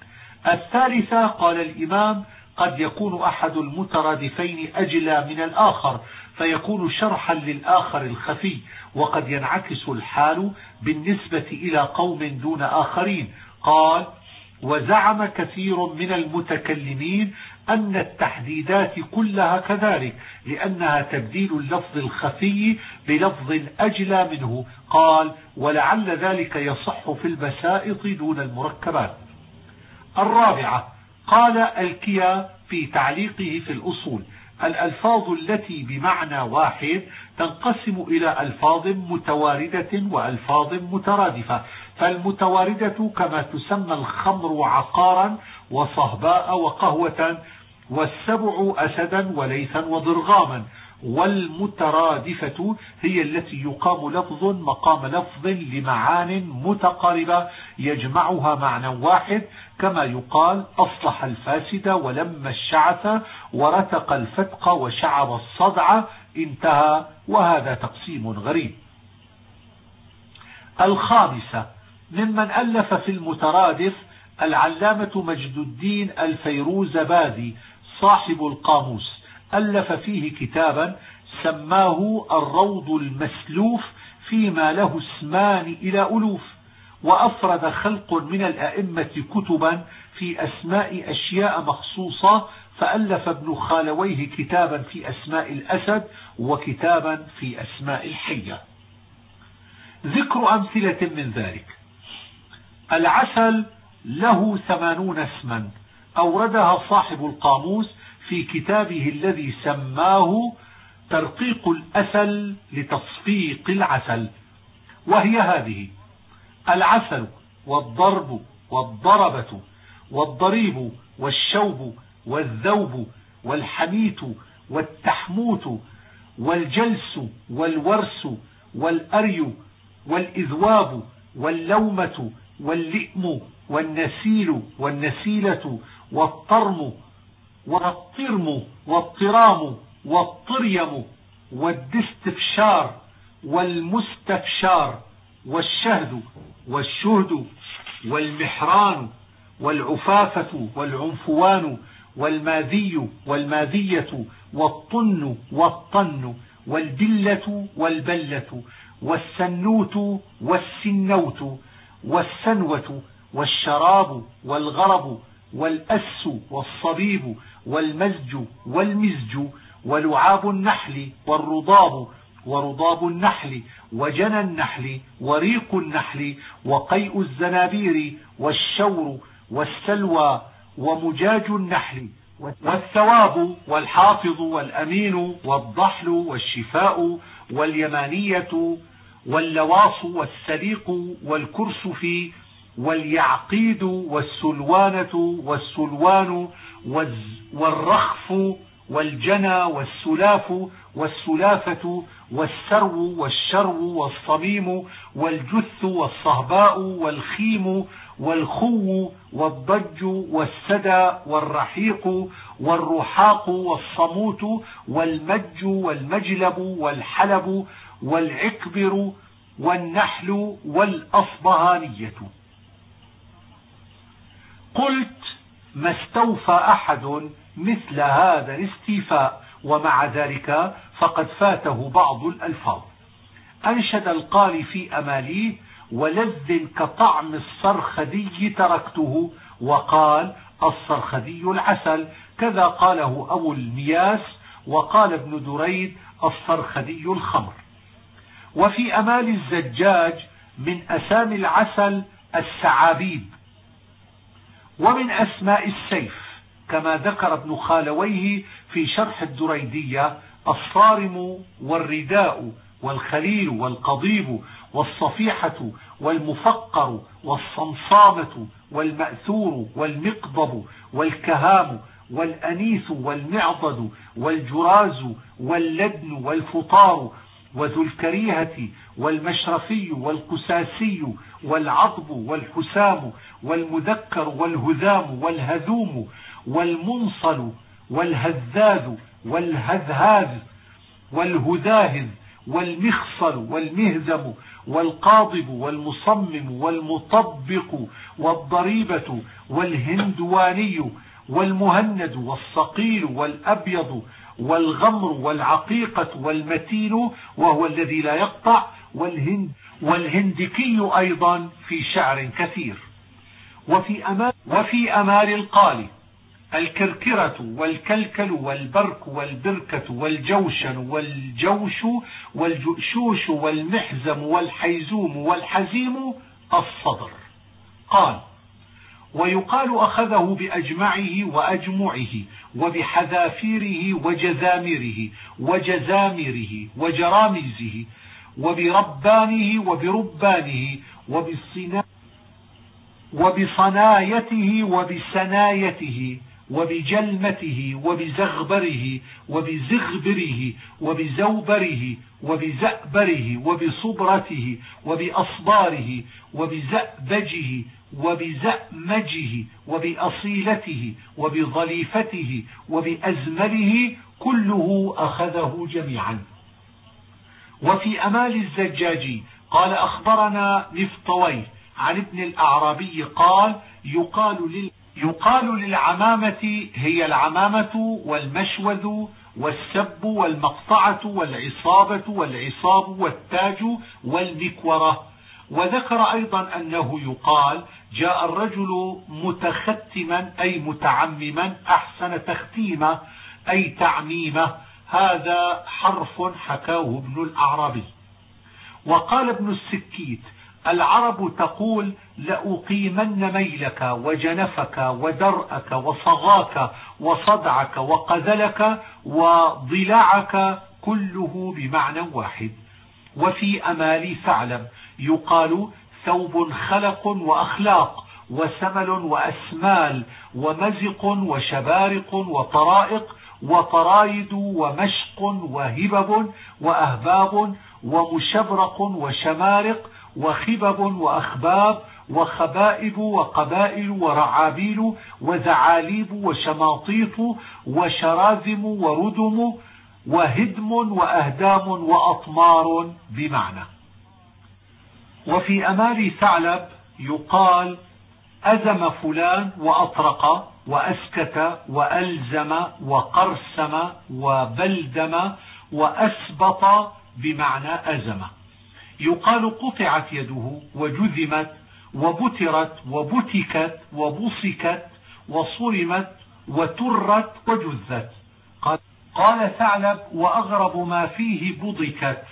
الثالثة: قال الإمام: قد يكون أحد المترادفين أجلى من الآخر، فيكون شرحا للآخر الخفي، وقد ينعكس الحال بالنسبة إلى قوم دون آخرين. قال: وزعم كثير من المتكلمين أن التحديدات كلها كذلك، لأنها تبديل اللفظ الخفي بلفظ أجلى منه. قال: ولعل ذلك يصح في البسائط دون المركبات. الرابعة: قال الكيا في تعليقه في الأصول: الألفاظ التي بمعنى واحد تنقسم إلى ألفاظ متواردة وألفاظ مترادفة، فالمتواردة كما تسمى الخمر عقارا وصهباء وقهوة، والسبع أسدا وليثا وضرغاما، والمترادفة هي التي يقام لفظ مقام لفظ لمعان متقاربة يجمعها معنى واحد، كما يقال أصلح الفاسد ولم الشعث ورتق الفتق وشعب الصدع، انتهى. وهذا تقسيم غريب. الخامسة: ممن ألف في المترادف العلامة مجد الدين الفيروزبادي صاحب القاموس، ألف فيه كتابا سماه الروض المسلوف فيما له اسمان إلى ألوف، وأفرد خلق من الأئمة كتبا في أسماء أشياء مخصوصة، فألف ابن خالويه كتابا في أسماء الأسد وكتابا في أسماء الحية. ذكر أمثلة من ذلك: العسل له ثمانون اسما، أوردها صاحب القاموس في كتابه الذي سماه ترقيق الأسل لتصفيق العسل، وهي هذه: العسل والضرب والضربة والضريب والشوب والذوب والحميت والتحموت والجلس والورس والأري والإذواب واللومة واللئم والنسيل والنسيلة والطرم والطرم والطرام والطريم والدستفشار والمستفشار والشهد والشهد والمحران والعفافة والعنفوان والماذي والماذية والطن والطن والبلة والبلة والسنوت والسنوت والسنوة والشراب والغرب والأس والصبيب والمزج والمزج ولعاب النحل والرضاب ورضاب النحل وجنى النحل وريق النحل وقيء الزنابير والشور والسلوى ومجاج النحل والثواب والحافظ والأمين والضحل والشفاء واليمانية واللواص والسليق والكرسف واليعقيد والسلوانة والسلوان والرخف والجنى والسلاف والسلافة والسرو والشرو والصميم والجث والصهباء والخيم والخو والضج والسدى والرحيق والرحاق والصموت والمج والمجلب والحلب والعكبر والنحل والأصبهانية. قلت: ما استوفى أحد مثل هذا الاستيفاء، ومع ذلك فقد فاته بعض الألفاظ. أنشد القاري في أماليه: ولذ كطعم الصرخدي تركته، وقال: الصرخدي العسل. كذا قاله أبو المياس، وقال ابن دريد: الصرخدي الخمر. وفي أمال الزجاج: من أسامي العسل السعابيب. ومن أسماء السيف كما ذكر ابن خالويه في شرح الدريدية: الصارم والرداء والخليل والقضيب والصفيحة والمفقر والصمصامة والمأثور والمقضب والكهام والأنيث والمعضد والجراز واللدن والفطار وذو الكريهة والمشرفي والقساسي والعضب والحسام والمذكر والهذام والهذوم والمنصل والهذاذ والهذهاذ والهذاهذ والمخصل والمهزم والقاضب والمصمم والمطبق والضريبة والهندواني والمهند والصقيل والأبيض والغمر والعقيقة والمتين وهو الذي لا يقطع، والهند والهندكي أيضا في شعر كثير. وفي أمال, وفي أمال القالي: الكركرة والكلكل والبرك والبركة والجوشن والجوش والجؤشوش والمحزم والحيزوم والحزيم الصدر. قال: ويقال أخذه بأجمعه وأجمعه وبحذافيره وجزامره وجزامره وجرامزه وبربانه وبربانه وبصنايته وبسنايته وبجلمته وبزغبره وبزغبره وبزوبره وبزأبره وبصبرته وبأصباره وبزأبجه وبزأمجه وبأصيلته وبظليفته وبأزمله، كله أخذه جميعا. وفي أمال الزجاجي قال: أخبرنا نفطويه عن ابن الأعرابي قال: يقال لل يقال للعمامة هي العمامة والمشوذ والسب والمقطعة والعصابة والعصاب والتاج والمكورة. وذكر أيضا أنه يقال: جاء الرجل متختما أي متعمما أحسن تختيمة أي تعميمة. هذا حرف حكاه ابن الأعرابي. وقال ابن السكيت: العرب تقول لأقيمن ميلك وجنفك ودرأك وصغاك وصدعك وقذلك وضلعك كله بمعنى واحد. وفي أمال ثعلب يقال ثوب خلق وأخلاق وسمل وأسمال ومزق وشبارق وطرائق وطرايد ومشق وهبب وأهباب ومشبرق وشمارق وخبب وأخباب وخبائب وقبائل ورعابيل وزعاليب وشماطيط وشرازم وردم وهدم وأهدام وأطمار بمعنى. وفي أمال ثعلب يقال أزم فلان وأطرق وأسكت وألزم وقرسم وبلدم وأسبط بمعنى أزم. يقال قطعت يده وجذمت وبترت وبتكت وبصكت وصرمت وترت وجذت. قال ثعلب وأغرب ما فيه بضكت.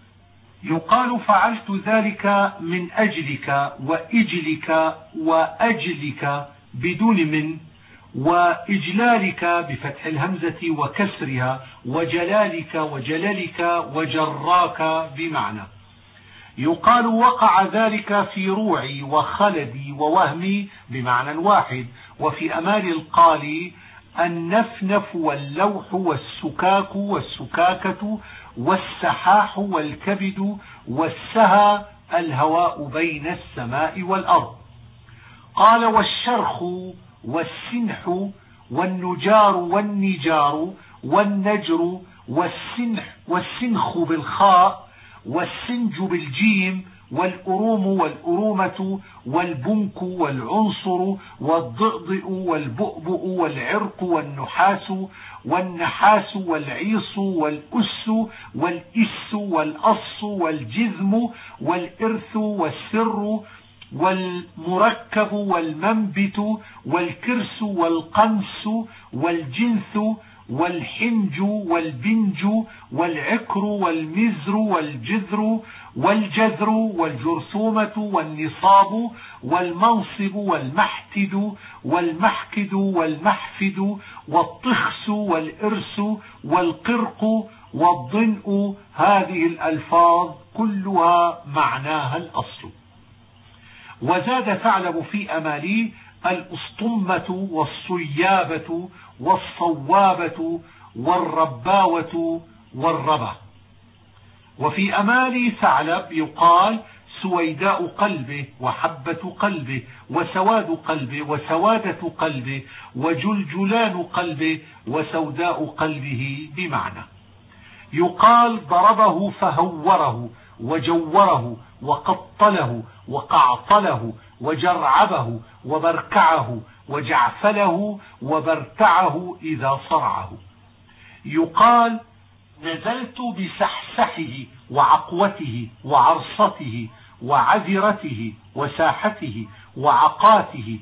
يقال فعلت ذلك من أجلك وإجلك وأجلك بدون من، وإجلالك بفتح الهمزة وكسرها، وجلالك وجللك وجراك بمعنى. يقال وقع ذلك في روعي وخلدي ووهمي بمعنى واحد. وفي أمال القالي النفنف واللوح والسكاك والسكاكة والسحاح والكبد والسهى الهواء بين السماء والأرض. قال والشرخ والسنح والنجار والنجار والنجر والسنح والسنخ بالخاء والسنج بالجيم والأروم والأرومة والبنك والعنصر والضئضئ والبؤبؤ والعرق والنحاس والنحاس والعيص والأس والإس والأص والجذم والإرث والسر والمركب والمنبت والكرس والقنس والجنث والحنج والبنج والعكر والمزر والجذر والجذر والجرثومة والنصاب والمنصب والمحتد والمحكد والمحفد والطخس والإرس والقرق والضنء. هذه الألفاظ كلها معناها الأصل. وزاد ثعلب في أمالي الأسطمة والصيابة والصوابة والرباوة والربة. وفي أمال ثعلب يقال سويداء قلبه وحبة قلبه وسواد قلبه وسوادة قلبه وجلجلان قلبه وسوداء قلبه بمعنى. يقال ضربه فهوره وجوره وقطله وقعطله وجرعبه وبركعه وجعفله وبرتعه إذا صرعه. يقال نزلت بسحسحه وعقوته وعرصته وعذرته وساحته وعقاته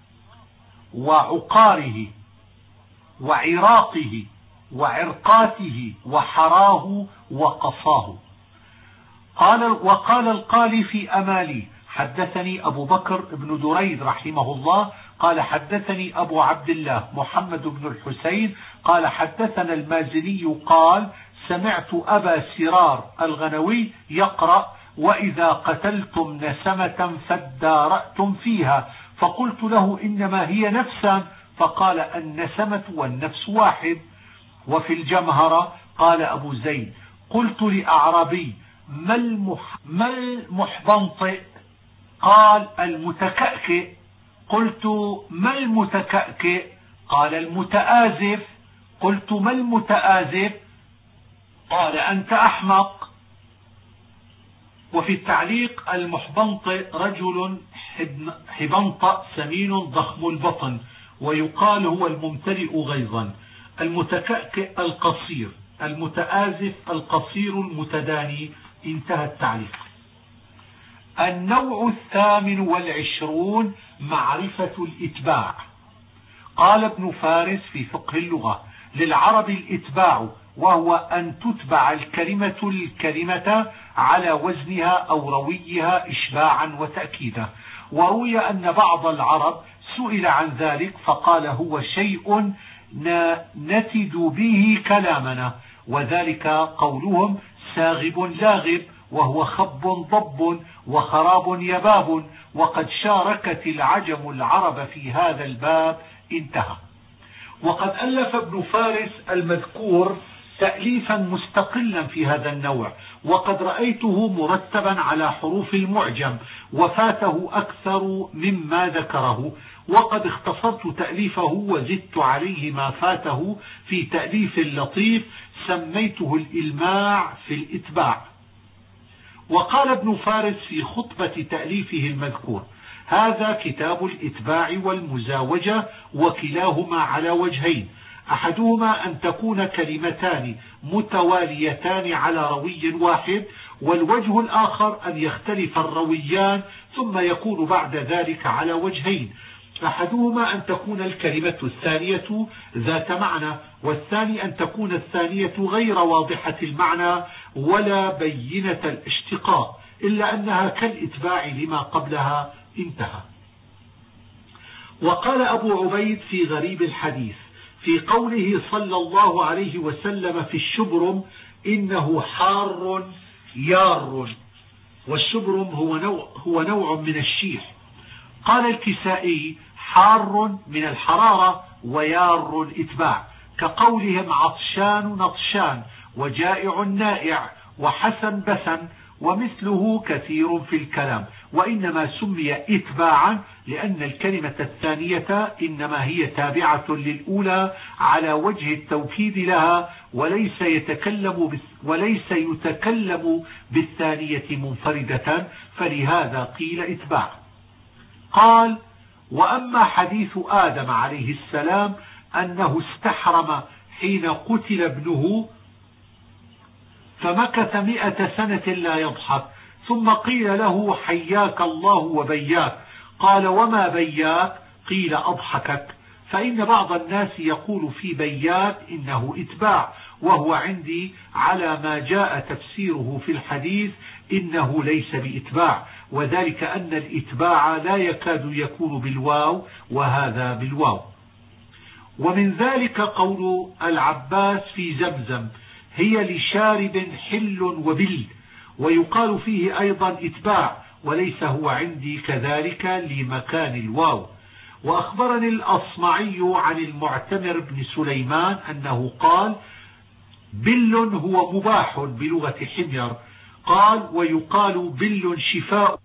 وعقاره وعراقه وعرقاته وحراه وقصاه. قال وقال القالي في أمالي حدثني أبو بكر بن دريد رحمه الله قال حدثني أبو عبد الله محمد بن الحسين قال حدثنا المازني قال سمعت أبا سرار الغنوي يقرأ وإذا قتلتم نسمة فادارأتم فيها، فقلت له إنما هي نفسا، فقال النسمة والنفس واحد. وفي الجمهرة قال أبو زيد قلت لأعرابي ما المح... ما المحبنطئ؟ قال المتكأكئ. قلت ما المتكأكئ؟ قال المتآزف. قلت ما المتآزف؟ قال أنت أحمق. وفي التعليق المحبنطئ رجل حبنطأ سمين ضخم البطن، ويقال هو الممتلئ غيظا. المتكأكئ القصير، المتآزف القصير المتداني. انتهى التعليق. النوع الثامن والعشرون معرفة الإتباع. قال ابن فارس في فقه اللغة للعرب الإتباع وهو أن تتبع الكلمة الكلمة على وزنها أو رويها إشباعا وتأكيدا. وروي أن بعض العرب سئل عن ذلك فقال هو شيء نتد به كلامنا، وذلك قولهم ساغب لاغب، وهو خب ضب وخراب يباب، وقد شاركت العجم العرب في هذا الباب. انتهى. وقد ألف ابن فارس المذكور تأليفا مستقلا في هذا النوع، وقد رأيته مرتبا على حروف المعجم وفاته أكثر مما ذكره، وقد اختصرت تأليفه وزدت عليه ما فاته في تأليف لطيف سميته الإلماع في الإتباع. وقال ابن فارس في خطبة تأليفه المذكور: هذا كتاب الإتباع والمزاوجة، وكلاهما على وجهين: أحدهما أن تكون كلمتان متواليتان على روي واحد، والوجه الآخر أن يختلف الرويان ثم يكون بعد ذلك على وجهين: أحدهما أن تكون الكلمة الثانية ذات معنى، والثاني أن تكون الثانية غير واضحة المعنى ولا بينة الاشتقاق، إلا أنها كالإتباع لما قبلها. انتهى. وقال أبو عبيد في غريب الحديث في قوله صلى الله عليه وسلم في الشبرم: إنه حار يار، والشبرم هو نوع, هو نوع من الشيح. قال الكسائي: حار من الحرارة، ويار الإتباع، كقولهم عطشان نطشان، وجائع نائع، وحسن بسن، ومثله كثير في الكلام. وإنما سمي إتباعا لأن الكلمة الثانية إنما هي تابعة للأولى على وجه التوكيد لها، وليس يتكلم وليس يتكلم بالثانية منفردة، فلهذا قيل إتباع. قال: وأما حديث آدم عليه السلام أنه استحرم حين قتل ابنه فمكث مئة سنة لا يضحك، ثم قيل له: حياك الله وبياك. قال: وما بياك؟ قيل: أضحكك. فإن بعض الناس يقول في بياك إنه إتباع، وهو عندي على ما جاء تفسيره في الحديث إنه ليس بإتباع، وذلك أن الإتباع لا يكاد يكون بالواو، وهذا بالواو. ومن ذلك قول العباس في زمزم: هي لشارب حل وبل، ويقال فيه أيضا إتباع، وليس هو عندي كذلك لمكان الواو. وأخبرني الأصمعي عن المعتمر بن سليمان أنه قال: بل هو مباح بلغة حمير. قال: ويقال بل شفاء